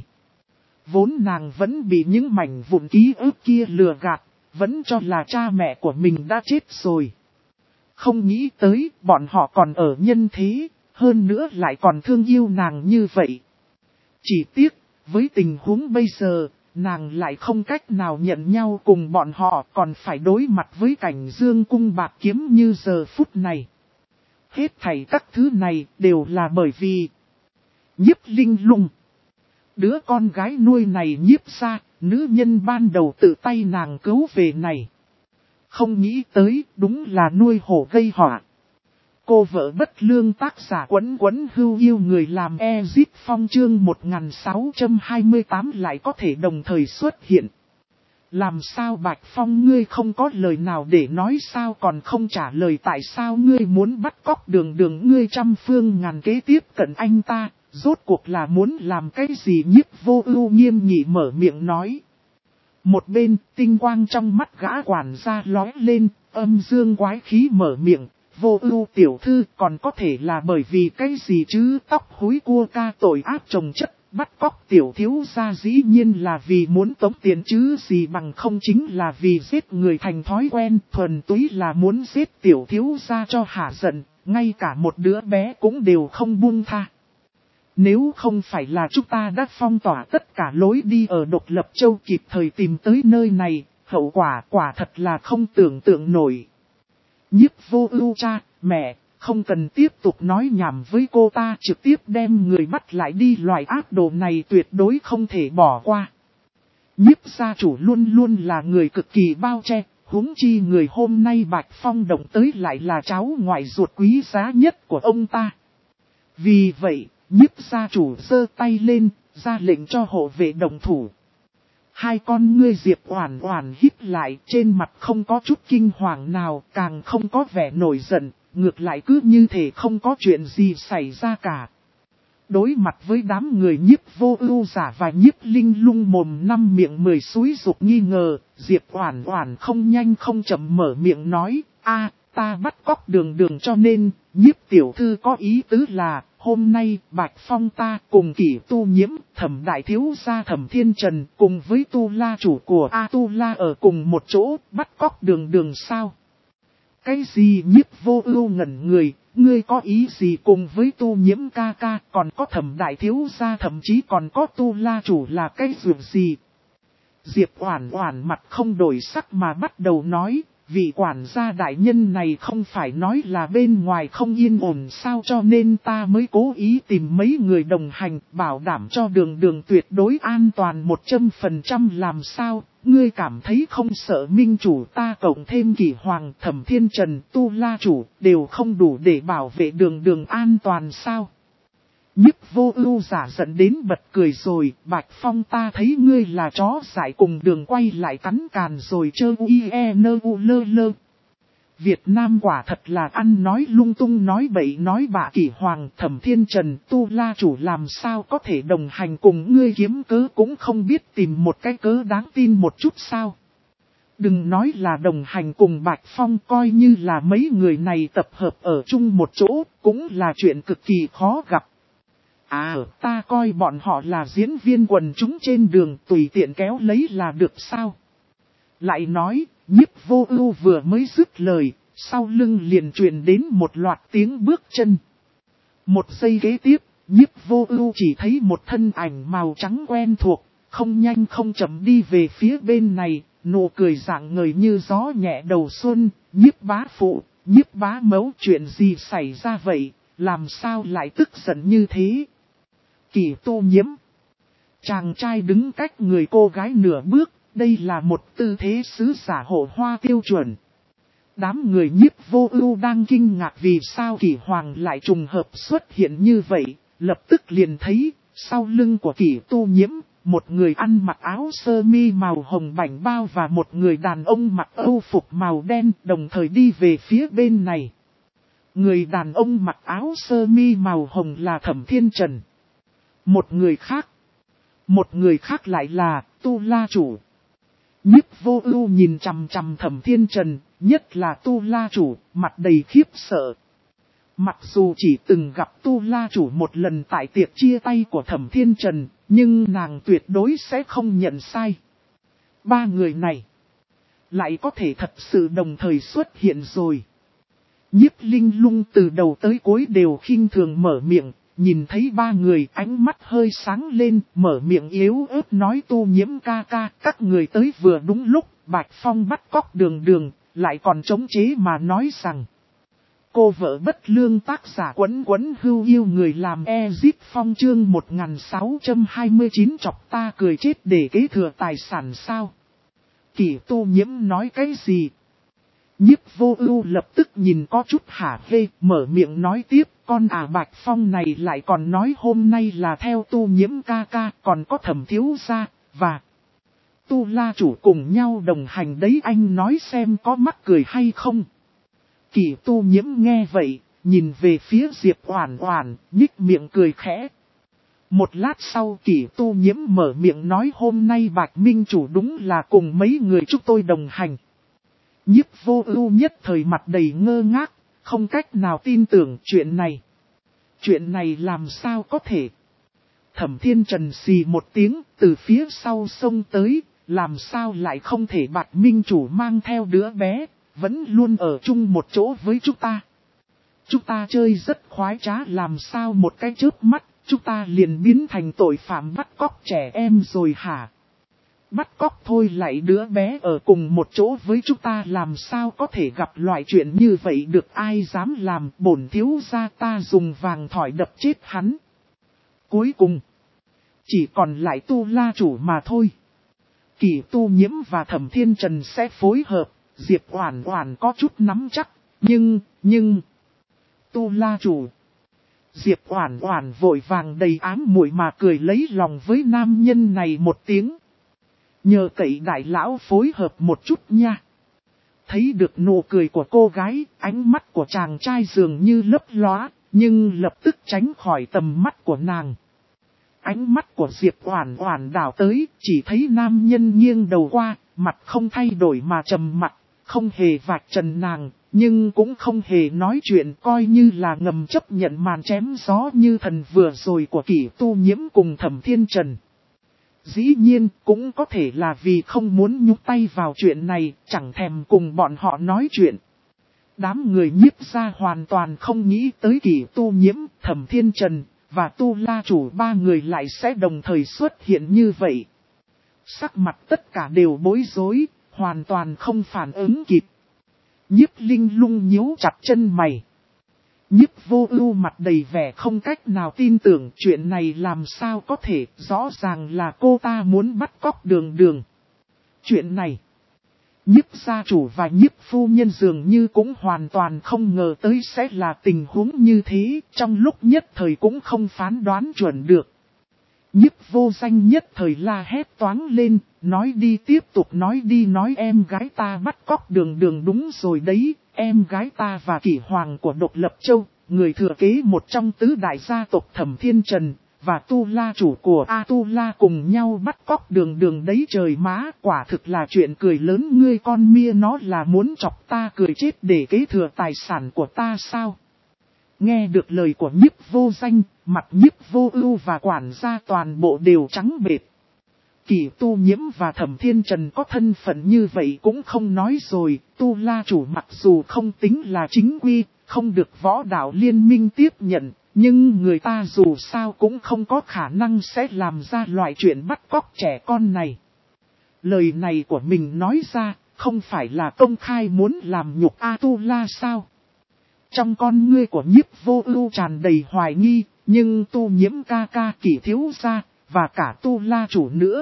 Vốn nàng vẫn bị những mảnh vụn ký ức kia lừa gạt, vẫn cho là cha mẹ của mình đã chết rồi. Không nghĩ tới bọn họ còn ở nhân thế, hơn nữa lại còn thương yêu nàng như vậy. Chỉ tiếc, với tình huống bây giờ, nàng lại không cách nào nhận nhau cùng bọn họ, còn phải đối mặt với cảnh dương cung bạt kiếm như giờ phút này. Hết thảy các thứ này đều là bởi vì Nhiếp Linh Lung, đứa con gái nuôi này Nhiếp gia, nữ nhân ban đầu tự tay nàng cứu về này. Không nghĩ tới đúng là nuôi hổ gây họa. Cô vợ bất lương, tác giả Quấn Quấn Hưu Yêu người làm Ezit Phong, chương 1628 lại có thể đồng thời xuất hiện. Làm sao Bạch Phong ngươi không có lời nào để nói sao, còn không trả lời tại sao ngươi muốn bắt cóc Đường Đường, ngươi trăm phương ngàn kế tiếp cận anh ta, rốt cuộc là muốn làm cái gì? Nhiếp Vô Ưu nghiêm nghị mở miệng nói. Một bên, tinh quang trong mắt gã quản gia lóe lên, âm dương quái khí mở miệng, Vô Ưu tiểu thư còn có thể là bởi vì cái gì chứ, tóc húi cua ca tội ác chồng chất, bắt cóc tiểu thiếu gia dĩ nhiên là vì muốn tống tiền chứ gì bằng không chính là vì giết người thành thói quen, thuần túy là muốn giết tiểu thiếu gia cho hả giận, ngay cả một đứa bé cũng đều không buông tha. Nếu không phải là chúng ta đã phong tỏa tất cả lối đi ở Độc Lập Châu kịp thời tìm tới nơi này, hậu quả quả thật là không tưởng tượng nổi. Nhiếp Vô Ưu cha, mẹ, không cần tiếp tục nói nhảm với cô ta, trực tiếp đem người bắt lại đi, loại ác đồ này tuyệt đối không thể bỏ qua. Nhiếp gia chủ luôn luôn là người cực kỳ bao che, huống chi người hôm nay Bạch Phong động tới lại là cháu ngoại ruột quý giá nhất của ông ta. Vì vậy, nhiếp gia chủ giơ tay lên, ra lệnh cho hộ vệ động thủ. Hai con ngươi Diệp Oản Oản híp lại, trên mặt không có chút kinh hoàng nào, càng không có vẻ nổi giận, ngược lại cứ như thể không có chuyện gì xảy ra cả. Đối mặt với đám người Nhiếp Vô Ưu giả và Nhiếp Linh Lung mồm năm miệng mười xúi giục nghi ngờ, Diệp Oản Oản không nhanh không chậm mở miệng nói, ta bắt cóc Đường Đường cho nên, Nhiếp tiểu thư có ý tứ là, hôm nay Bạch Phong ta cùng Kỷ Tu Nhiễm, Thẩm đại thiếu gia Thẩm Thiên Trần cùng với Tu La chủ của A Tu La ở cùng một chỗ, bắt cóc Đường Đường sao? Cái gì? Nhiếp Vô Ưu ngẩn người, ngươi có ý gì cùng với Tu Nhiễm ca ca, còn có Thẩm đại thiếu gia, thậm chí còn có Tu La chủ là cái chuyện gì? Diệp Oản Oản mặt không đổi sắc mà bắt đầu nói, vị quản gia đại nhân này không phải nói là bên ngoài không yên ổn sao, cho nên ta mới cố ý tìm mấy người đồng hành, bảo đảm cho Đường Đường tuyệt đối an toàn 100%. Làm sao, ngươi cảm thấy không sợ minh chủ ta cộng thêm Kỷ Hoàng, Thẩm Thiên Trần, Tu La chủ, đều không đủ để bảo vệ Đường Đường an toàn sao? Nhiếp Vô Ưu giả giận đến bật cười rồi, Bạch Phong ta thấy ngươi là chó dại cùng Đường quay lại cắn càn rồi chơ uy. Việt Nam quả thật là ăn nói lung tung nói bậy nói bạ. Kỷ Hoàng, Thẩm Thiên Trần, Tu La chủ làm sao có thể đồng hành cùng ngươi, kiếm cớ cũng không biết tìm một cái cớ đáng tin một chút sao? Đừng nói là đồng hành cùng Bạch Phong, coi như là mấy người này tập hợp ở chung một chỗ, cũng là chuyện cực kỳ khó gặp. Ta coi bọn họ là diễn viên quần chúng trên đường, tùy tiện kéo lấy là được sao? Lại nói, Nhiếp Vô Ưu vừa mới dứt lời, sau lưng liền truyền đến một loạt tiếng bước chân. Một giây kế tiếp, Nhiếp Vô Ưu chỉ thấy một thân ảnh màu trắng quen thuộc, không nhanh không chậm đi về phía bên này, nụ cười rạng ngời như gió nhẹ đầu xuân. Nhiếp bá phụ, Nhiếp bá mẫu, chuyện gì xảy ra vậy, làm sao lại tức giận như thế? Kỷ Tu Nhiễm. Chàng trai đứng cách người cô gái nửa bước, đây là một tư thế sứ giả hộ hoa tiêu chuẩn. Đám người Nhiếp Vô Ưu đang kinh ngạc vì sao Kỷ Hoàng lại trùng hợp xuất hiện như vậy, lập tức liền thấy, sau lưng của Kỷ Tu Nhiễm, một người ăn mặc áo sơ mi màu hồng bảnh bao và một người đàn ông mặc âu phục màu đen đồng thời đi về phía bên này. Người đàn ông mặc áo sơ mi màu hồng là Thẩm Thiên Trần. Một người khác lại là Tu La chủ. Nhiếp Vô Ưu nhìn chằm chằm Thẩm Thiên Trần, nhất là Tu La chủ, mặt đầy khiếp sợ. Mặc dù chỉ từng gặp Tu La chủ một lần tại tiệc chia tay của Thẩm Thiên Trần, nhưng nàng tuyệt đối sẽ không nhận sai. Ba người này lại có thể thật sự đồng thời xuất hiện rồi. Nhiếp Linh Lung từ đầu tới cuối đều khinh thường mở miệng, nhìn thấy ba người ánh mắt hơi sáng lên, mở miệng yếu ớt nói Tu Nhiễm ca ca, các người tới vừa đúng lúc, Bạch Phong bắt cóc Đường Đường, lại còn chống chế mà nói rằng. Cô vợ bất lương, tác giả Quấn Quấn Hưu Yêu người làm Ezip Phong, chương 1629 chọc ta cười chết để kế thừa tài sản sao? Kỷ Tu Nhiễm nói cái gì? Nhiếp Vô Ưu lập tức nhìn có chút hả hê, mở miệng nói tiếp, con Bạch Phong này lại còn nói hôm nay là theo Tu Nhiễm ca ca, còn có Thẩm thiếu gia và Tu La chủ cùng nhau đồng hành đấy, anh nói xem có mắc cười hay không? Kỷ Tu Nhiễm nghe vậy, nhìn về phía Diệp Oản Oản, nhích miệng cười khẽ. Một lát sau Kỷ Tu Nhiễm mở miệng nói hôm nay Bạch Minh Chủ đúng là cùng mấy người chúng tôi đồng hành. Nhiếp Vô Ưu nhất thời mặt đầy ngơ ngác, không cách nào tin tưởng chuyện này. Chuyện này làm sao có thể? Thẩm Thiên Trần xì một tiếng từ phía sau xông tới, làm sao lại không thể Bạch Minh Chủ mang theo đứa bé, vẫn luôn ở chung một chỗ với chúng ta. Chúng ta chơi rất khoái trá làm sao một cái chớp mắt, chúng ta liền biến thành tội phạm bắt cóc trẻ em rồi hả? Bắt cóc thôi lại đứa bé ở cùng một chỗ với chúng ta làm sao có thể gặp loại chuyện như vậy được ai dám làm bổn thiếu gia ta dùng vàng thỏi đập chết hắn. Cuối cùng, chỉ còn lại Tu La Chủ mà thôi. Kỷ Tu Nhiễm và Thẩm Thiên Trần sẽ phối hợp, Diệp Oản Oản có chút nắm chắc, nhưng... Tu La Chủ. Diệp Oản Oản vội vàng đầy ám muội mà cười lấy lòng với nam nhân này một tiếng. Nhờ cậy đại lão phối hợp một chút nha. Thấy được nụ cười của cô gái, ánh mắt của chàng trai dường như lấp lóa, nhưng lập tức tránh khỏi tầm mắt của nàng. Ánh mắt của Diệp Oản Oản đảo tới, chỉ thấy nam nhân nghiêng đầu qua, mặt không thay đổi mà trầm mặc, không hề vạch trần nàng, nhưng cũng không hề nói chuyện, coi như là ngầm chấp nhận màn chém gió như thần vừa rồi của Kỷ Tu Nhiễm cùng Thẩm Thiên Trần. Dĩ nhiên, cũng có thể là vì không muốn nhúc tay vào chuyện này, chẳng thèm cùng bọn họ nói chuyện. Đám người Nhiếp gia hoàn toàn không nghĩ tới Kỷ Tu Nhiễm, Thẩm Thiên Trần và Tu La Chủ ba người lại sẽ đồng thời xuất hiện như vậy. Sắc mặt tất cả đều bối rối, hoàn toàn không phản ứng kịp. Nhiếp Linh Lung nhíu chặt chân mày. Nhiếp Vô Ưu mặt đầy vẻ không cách nào tin tưởng chuyện này làm sao có thể, rõ ràng là cô ta muốn bắt cóc Đường Đường. Chuyện này, Nhiếp gia chủ và Nhiếp phu nhân dường như cũng hoàn toàn không ngờ tới sẽ là tình huống như thế, trong lúc nhất thời cũng không phán đoán chuẩn được. Nhiếp Vô Danh nhất thời la hét toáng lên, nói đi tiếp tục nói đi nói em gái ta bắt cóc Đường Đường đúng rồi đấy, em gái ta và Kỷ Hoàng của Độc Lập Châu, người thừa kế một trong tứ đại gia tộc Thẩm Thiên Trần, và Tu La Chủ của A Tu La cùng nhau bắt cóc Đường Đường đấy trời má, quả thực là chuyện cười lớn ngươi con mia nó là muốn chọc ta cười chết để kế thừa tài sản của ta sao? Nghe được lời của Nhiếp Vô Danh, mặt Nhiếp Vô Ưu và quản gia toàn bộ đều trắng bệch. Kỷ Tu Nhiễm và Thẩm Thiên Trần có thân phận như vậy cũng không nói rồi, Tu La Chủ mặc dù không tính là chính quy, không được võ đạo liên minh tiếp nhận, nhưng người ta dù sao cũng không có khả năng sẽ làm ra loại chuyện bắt cóc trẻ con này. Lời này của mình nói ra, không phải là công khai muốn làm nhục A Tu La sao? Trong con ngươi của Nhiếp Vô Ưu tràn đầy hoài nghi, nhưng Tu Nhiễm ca ca Kỷ thiếu gia, và cả Tu La Chủ nữa.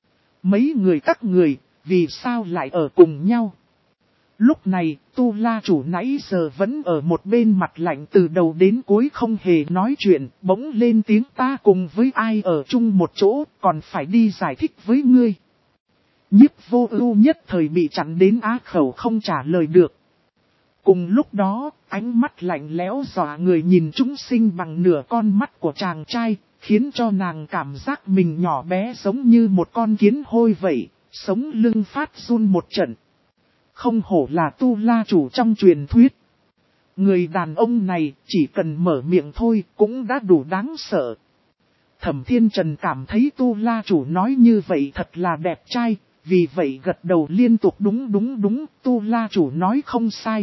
Mấy người các người, vì sao lại ở cùng nhau? Lúc này, Tu La Chủ nãy giờ vẫn ở một bên mặt lạnh từ đầu đến cuối không hề nói chuyện, bỗng lên tiếng ta cùng với ai ở chung một chỗ, còn phải đi giải thích với ngươi. Nhiếp Vô Ưu nhất thời bị chặn đến á khẩu không trả lời được. Cùng lúc đó, ánh mắt lạnh lẽo dọa người nhìn chúng sinh bằng nửa con mắt của chàng trai, khiến cho nàng cảm giác mình nhỏ bé giống như một con kiến hôi vậy, sống lưng phát run một trận. Không hổ là Tu La Chủ trong truyền thuyết. Người đàn ông này chỉ cần mở miệng thôi cũng đã đủ đáng sợ. Thẩm Thiên Trần cảm thấy Tu La Chủ nói như vậy thật là đẹp trai, vì vậy gật đầu liên tục đúng, Tu La Chủ nói không sai.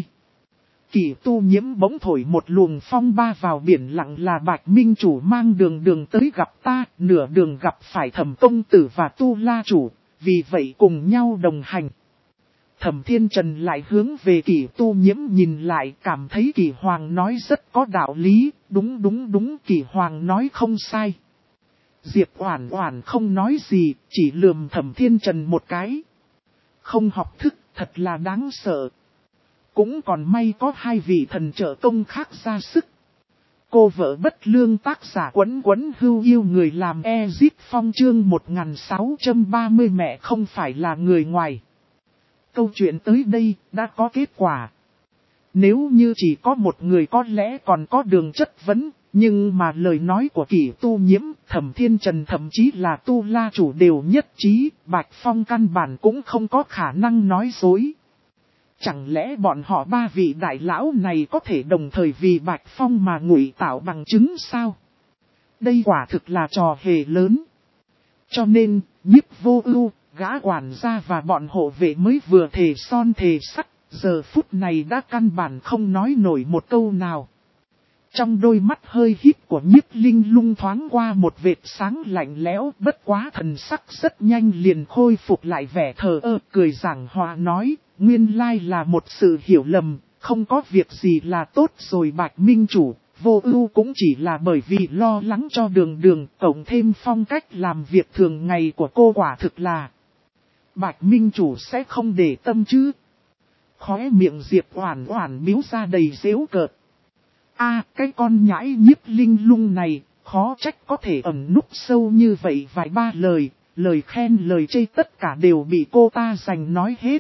Kỷ Tu Nhiễm bỗng thổi một luồng phong ba vào biển lặng là Bạch Minh Chủ mang Đường Đường tới gặp ta, nửa đường gặp phải Thẩm Công Tử và Tu La Chủ, vì vậy cùng nhau đồng hành. Thẩm Thiên Trần lại hướng về Kỷ Tu Nhiễm nhìn lại, cảm thấy Kỷ Hoàng nói rất có đạo lý, đúng, Kỷ Hoàng nói không sai. Diệp Oản Oản không nói gì, chỉ lườm Thẩm Thiên Trần một cái. Không học thức, thật là đáng sợ. Cũng còn may có hai vị thần trợ công khác ra sức. Cô vợ bất lương tác giả Quấn hưu yêu người làm Ezit Phong chương 1630 mẹ không phải là người ngoài. Câu chuyện tới đây đã có kết quả. Nếu như chỉ có một người có lẽ còn có đường chất vấn, Nhưng mà lời nói của Kỷ Tu Nhiễm, Thẩm Thiên Trần thậm chí là Tu La Chủ đều nhất trí, Bạch Phong căn bản cũng không có khả năng nói dối. Chẳng lẽ bọn họ ba vị đại lão này có thể đồng thời vì Bạch Phong mà ngụy tạo bằng chứng sao? Đây quả thực là trò hề lớn. Cho nên, Nhiếp Vô Ưu, gã quản gia và bọn hộ vệ mới vừa thề son thề sắt, giờ phút này đã căn bản không nói nổi một câu nào. Trong đôi mắt hơi híp của Nhiếp Linh Lung thoáng qua một vệt sáng lạnh lẽo, bất quá thần sắc rất nhanh liền khôi phục lại vẻ thờ ơ, cười giảng hòa nói, nguyên lai là một sự hiểu lầm, không có việc gì là tốt rồi Bạch Minh Chủ. Vô Ưu cũng chỉ là bởi vì lo lắng cho Đường Đường, cộng thêm phong cách làm việc thường ngày của cô quả thực là Bạch Minh Chủ sẽ không để tâm chứ. Khóe miệng Diệp Oản Oản biếu ra đầy giễu cợt. Cái con nhãi Nhiếp Linh Lung này, khó trách có thể ẩn núp sâu như vậy vài ba lời khen lời chê tất cả đều bị cô ta giành nói hết.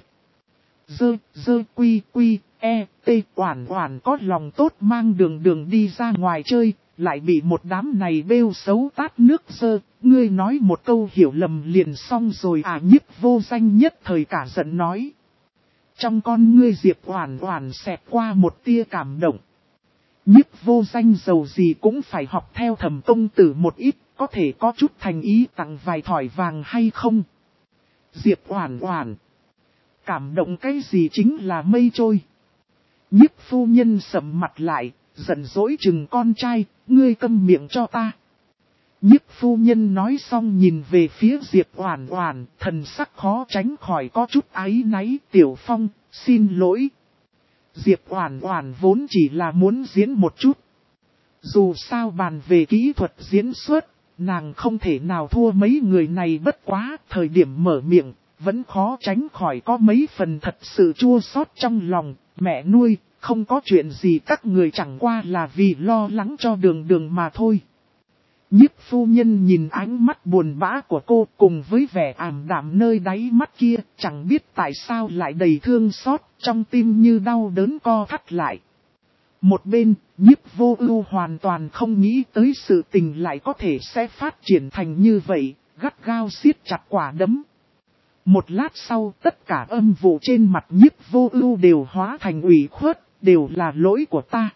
Oản Oản có lòng tốt mang Đường Đường đi ra ngoài chơi, lại bị một đám này bêu xấu tát nước dơ, ngươi nói một câu hiểu lầm liền xong rồi Nhiếp Vô Danh nhất thời cả giận nói. Trong con ngươi Diệp Oản Oản xẹt qua một tia cảm động. Nhiếp Vô Danh dầu gì cũng phải học theo Thẩm công tử một ít, có thể có chút thành ý tặng vài thỏi vàng hay không? Diệp Oản Oản, cảm động cái gì chính là mây trôi. Nhiếp phu nhân sầm mặt lại, giận dỗi chừng con trai, ngươi câm miệng cho ta. Nhiếp phu nhân nói xong nhìn về phía Diệp Oản Oản, thần sắc khó tránh khỏi có chút áy náy. Tiểu Phong, xin lỗi. Diệp Oản Oản vốn chỉ là muốn diễn một chút. Dù sao bàn về kỹ thuật diễn xuất, nàng không thể nào thua mấy người này, bất quá thời điểm mở miệng, vẫn khó tránh khỏi có mấy phần thật sự chua xót trong lòng. Mẹ nuôi, không có chuyện gì, các người chẳng qua là vì lo lắng cho Đường Đường mà thôi. Nhiếp phu nhân nhìn ánh mắt buồn bã của cô cùng với vẻ ảm đạm nơi đáy mắt kia, chẳng biết tại sao lại đầy thương xót, trong tim như đau đớn co thắt lại. Một bên, Nhiếp Vô Ưu hoàn toàn không nghĩ tới sự tình lại có thể sẽ phát triển thành như vậy, gắt gao siết chặt quả đấm. Một lát sau, tất cả âm vụ trên mặt Nhiếp Vô Ưu đều hóa thành ủy khuất, đều là lỗi của ta.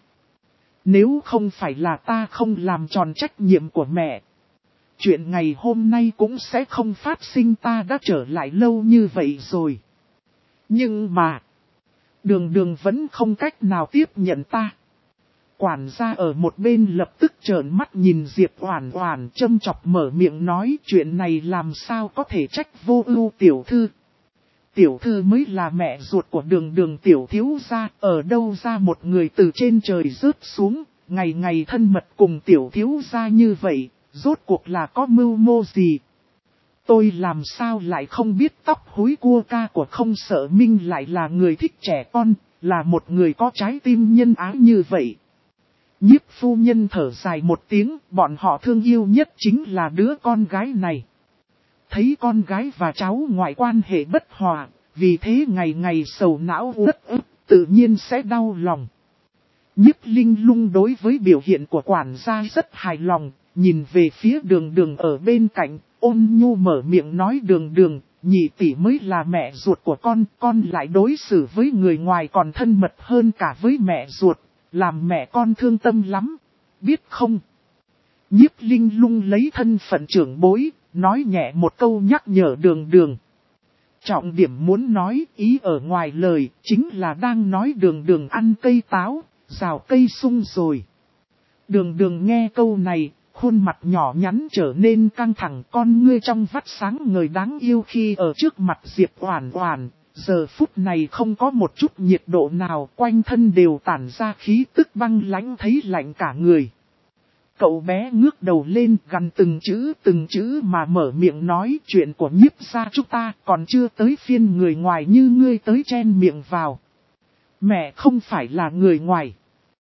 Nếu không phải là ta không làm tròn trách nhiệm của mẹ, chuyện ngày hôm nay cũng sẽ không phát sinh, ta đã trở lại lâu như vậy rồi. Nhưng mà, Đường Đường vẫn không cách nào tiếp nhận ta. Quản gia ở một bên lập tức trợn mắt nhìn Diệp Oản Oản, châm chọc mở miệng nói, chuyện này làm sao có thể trách Vô Ưu tiểu thư. Tiểu thư mới là mẹ ruột của Đường Đường tiểu thiếu gia, ở đâu ra một người từ trên trời rớt xuống, ngày ngày thân mật cùng tiểu thiếu gia như vậy, rốt cuộc là có mưu mô gì. Tôi làm sao lại không biết tóc húi cua ca của Không Sợ Minh lại là người thích trẻ con, là một người có trái tim nhân ái như vậy. Nhiếp phu nhân thở dài một tiếng, bọn họ thương yêu nhất chính là đứa con gái này. Thấy con gái và cháu ngoại quan hệ bất hòa, vì thế ngày ngày sầu não uất ức, tự nhiên sẽ đau lòng. Nhiếp Linh Lung đối với biểu hiện của quản gia rất hài lòng, nhìn về phía Đường Đường ở bên cạnh, ôn nhu mở miệng nói, Đường Đường, nhị tỷ mới là mẹ ruột của con lại đối xử với người ngoài còn thân mật hơn cả với mẹ ruột, làm mẹ con thương tâm lắm, biết không? Nhiếp Linh Lung lấy thân phận trưởng bối, nói nhẹ một câu nhắc nhở Đường Đường. Trọng điểm muốn nói, ý ở ngoài lời, chính là đang nói Đường Đường ăn cây táo, rào cây sung rồi. Đường Đường nghe câu này, khuôn mặt nhỏ nhắn trở nên căng thẳng, con ngươi trong vắt sáng ngời đáng yêu khi ở trước mặt Diệp Oản Oản. Giờ phút này không có một chút nhiệt độ nào, quanh thân đều tản ra khí tức băng lãnh, thấy lạnh cả người. Cậu bé ngước đầu lên, gằn từng chữ mà mở miệng nói, chuyện của Nhiếp gia chúng ta còn chưa tới phiên người ngoài như ngươi tới chen miệng vào. Mẹ không phải là người ngoài.